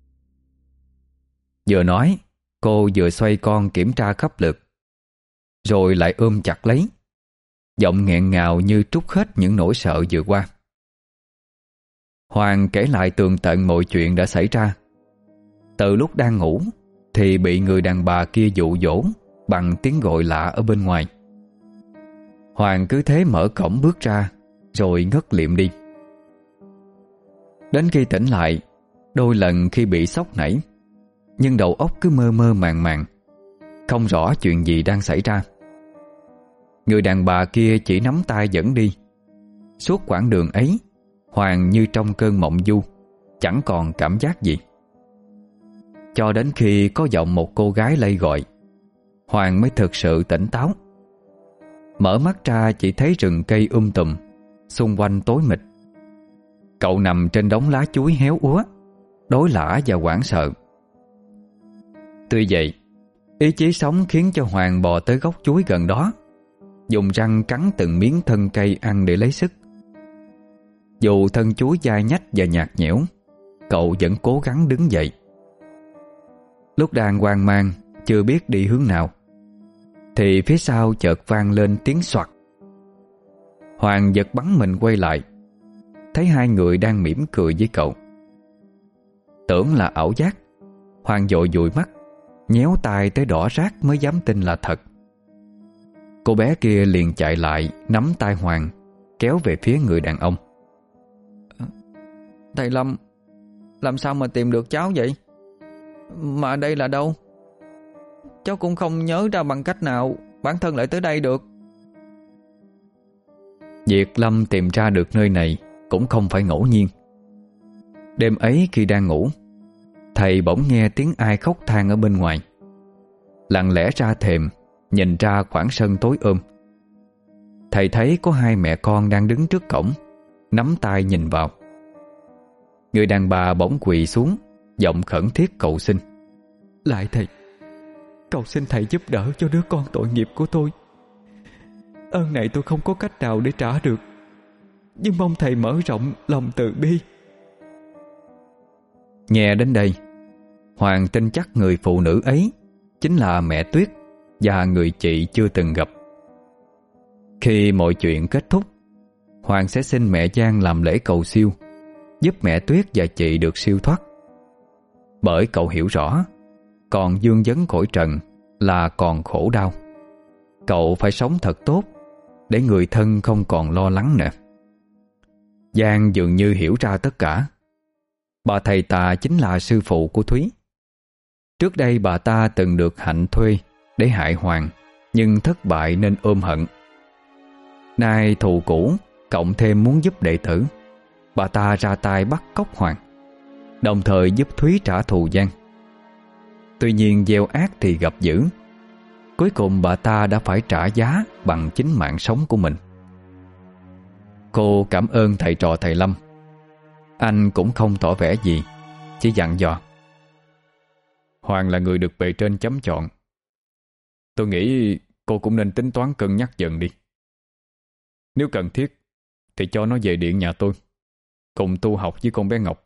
Vừa nói, cô vừa xoay con kiểm tra khắp lượt, rồi lại ôm chặt lấy, giọng nghẹn ngào như trút hết những nỗi sợ vừa qua. Hoàng kể lại tường tận mọi chuyện đã xảy ra. Từ lúc đang ngủ thì bị người đàn bà kia dụ dỗ bằng tiếng gọi lạ ở bên ngoài. Hoàng cứ thế mở cổng bước ra, rồi ngất liệm đi. Đến khi tỉnh lại, đôi lần khi bị sốc nảy, nhưng đầu óc cứ mơ mơ màng màng, không rõ chuyện gì đang xảy ra. Người đàn bà kia chỉ nắm tay dẫn đi. Suốt quãng đường ấy, Hoàng như trong cơn mộng du, chẳng còn cảm giác gì. Cho đến khi có giọng một cô gái lay gọi, Hoàng mới thực sự tỉnh táo. Mở mắt ra chỉ thấy rừng cây tùm, xung quanh tối mịt. Cậu nằm trên đống lá chuối héo úa, đói lả và hoảng sợ. Tuy vậy, ý chí sống khiến cho Hoàng bò tới gốc chuối gần đó, dùng răng cắn từng miếng thân cây ăn để lấy sức. Dù thân chuối dai nhách và nhạt nhẽo, cậu vẫn cố gắng đứng dậy. Lúc đang hoang mang, chưa biết đi hướng nào, thì phía sau chợt vang lên tiếng soạt. Hoàng giật bắn mình quay lại, thấy hai người đang mỉm cười với cậu. Tưởng là ảo giác, Hoàng vội dụi mắt, nhéo tai tới đỏ rát mới dám tin là thật. Cô bé kia liền chạy lại, nắm tay Hoàng, kéo về phía người đàn ông. Thầy Lâm, làm sao mà tìm được cháu vậy? Mà đây là đâu? Cháu cũng không nhớ ra bằng cách nào bản thân lại tới đây được. Việc Lâm tìm ra được nơi này cũng không phải ngẫu nhiên. Đêm ấy khi đang ngủ, thầy bỗng nghe tiếng ai khóc than ở bên ngoài. Lặng lẽ ra thềm, nhìn ra khoảng sân tối thầy thấy có hai mẹ con đang đứng trước cổng, nắm tay nhìn vào. Người đàn bà bỗng quỳ xuống, giọng khẩn thiết cầu xin. Lại thầy, cầu xin thầy giúp đỡ cho đứa con tội nghiệp của tôi. Ơn này tôi không có cách nào để trả được, nhưng mong thầy mở rộng lòng từ bi. Nghe đến đây, Hoàng tin chắc người phụ nữ ấy chính là mẹ Tuyết và người chị chưa từng gặp. Khi mọi chuyện kết thúc, Hoàng sẽ xin mẹ Giang làm lễ cầu siêu, giúp mẹ Tuyết và chị được siêu thoát. Bởi cậu hiểu rõ, còn dương vấn cõi trần là còn khổ đau. Cậu phải sống thật tốt để người thân không còn lo lắng nữa. Giang dường như hiểu ra tất cả. Bà thầy tà chính là sư phụ của Thúy. Trước đây bà ta từng được Hạnh thuê để hại Hoàng, nhưng thất bại nên ôm hận. Nay thù cũ cộng thêm muốn giúp đệ tử, bà ta ra tay bắt cóc Hoàng, đồng thời giúp Thúy trả thù Giang. Tuy nhiên gieo ác thì gặp dữ. Cuối cùng bà ta đã phải trả giá bằng chính mạng sống của mình. Cô cảm ơn thầy trò thầy Lâm. Anh cũng không tỏ vẻ gì, chỉ dặn dò. Hoàng là người được bề trên chấm chọn. Tôi nghĩ cô cũng nên tính toán cân nhắc dần đi. Nếu cần thiết thì cho nó về điện nhà tôi, cùng tu học với con bé Ngọc.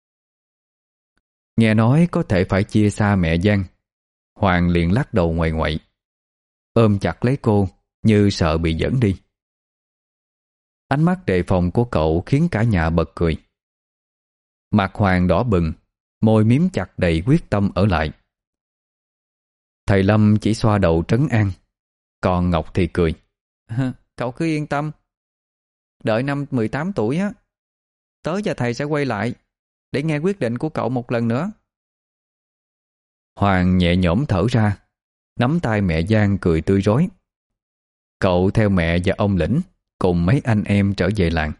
Nghe nói có thể phải chia xa mẹ Giang, Hoàng liền lắc đầu ngoại ngoại, ôm chặt lấy cô như sợ bị dẫn đi. Ánh mắt đề phòng của cậu khiến cả nhà bật cười. Mặt Hoàng đỏ bừng, môi miếm chặt đầy quyết tâm ở lại. Thầy Lâm chỉ xoa đầu trấn an, còn Ngọc thì cười. Cậu cứ yên tâm, đợi năm 18 tuổi á, tớ và thầy sẽ quay lại để nghe quyết định của cậu một lần nữa. Hoàng nhẹ nhõm thở ra, nắm tay mẹ Giang cười tươi rói. Cậu theo mẹ và ông Lĩnh cùng mấy anh em trở về làng.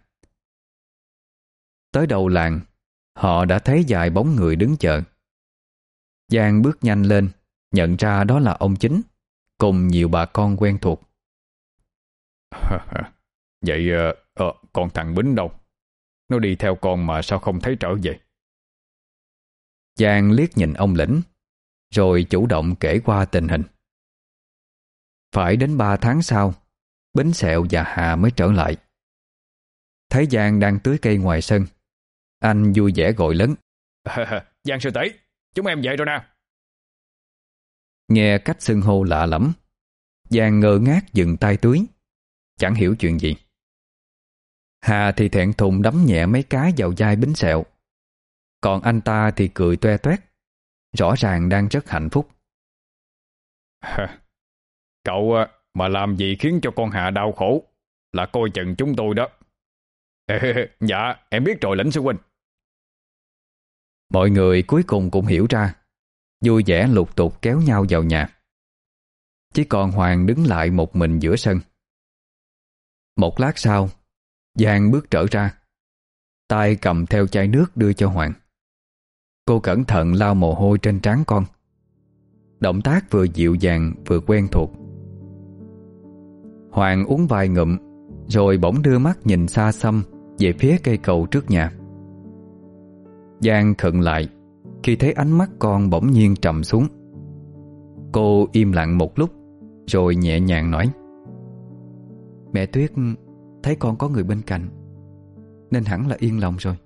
Tới đầu làng, họ đã thấy vài bóng người đứng chờ. Giang bước nhanh lên, nhận ra đó là ông Chính, cùng nhiều bà con quen thuộc. Vậy còn thằng Bính đâu? Nó đi theo con mà sao không thấy trở về? Giang liếc nhìn ông Lĩnh, rồi chủ động kể qua tình hình. Phải đến 3 tháng sau, Bính Sẹo và Hà mới trở lại. Thấy Giang đang tưới cây ngoài sân, anh vui vẻ gọi lớn: Giang sư tỷ, chúng em về rồi nè. Nghe cách xưng hô lạ lẫm, Giang ngơ ngác dừng tay tưới, chẳng hiểu chuyện gì. Hà thì thẹn thùng đấm nhẹ mấy cái vào vai Bính Sẹo, còn anh ta thì cười toe toét, rõ ràng đang rất hạnh phúc. Cậu mà làm gì khiến cho con Hà đau khổ là coi chừng chúng tôi đó. Dạ em biết rồi Lĩnh sư huynh. Mọi người cuối cùng cũng hiểu ra, vui vẻ lục tục kéo nhau vào nhà. Chỉ còn Hoàng đứng lại một mình giữa sân. Một lát sau, Giang bước trở ra, tay cầm theo chai nước đưa cho Hoàng. Cô cẩn thận lau mồ hôi trên trán con. Động tác vừa dịu dàng vừa quen thuộc. Hoàng uống vài ngụm, rồi bỗng đưa mắt nhìn xa xăm về phía cây cầu trước nhà. Giang khựng lại khi thấy ánh mắt con bỗng nhiên trầm xuống. Cô im lặng một lúc, rồi nhẹ nhàng nói: Mẹ Tuyết thấy con có người bên cạnh, nên hẳn là yên lòng rồi.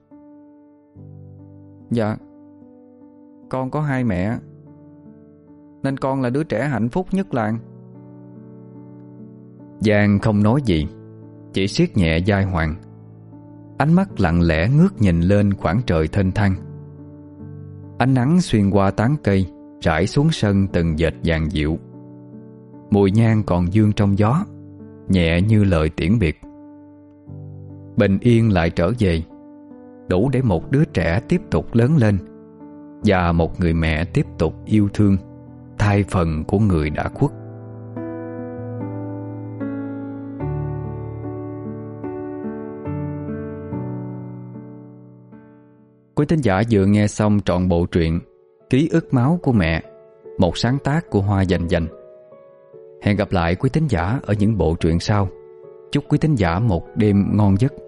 Dạ, con có 2 mẹ, nên con là đứa trẻ hạnh phúc nhất làng. Giang không nói gì, chỉ siết nhẹ vai Hoàng. Ánh mắt lặng lẽ ngước nhìn lên khoảng trời thênh thang. Ánh nắng xuyên qua tán cây rải xuống sân từng vệt vàng dịu. Mùi nhang còn vương trong gió, nhẹ như lời tiễn biệt. Bình yên lại trở về, đủ để một đứa trẻ tiếp tục lớn lên, và một người mẹ tiếp tục yêu thương, thay phần của người đã khuất. Quý thính giả vừa nghe xong trọn bộ truyện Ký ức máu của mẹ, một sáng tác của Hoa Dành Dành. Hẹn gặp lại quý thính giả ở những bộ truyện sau. Chúc quý thính giả một đêm ngon giấc.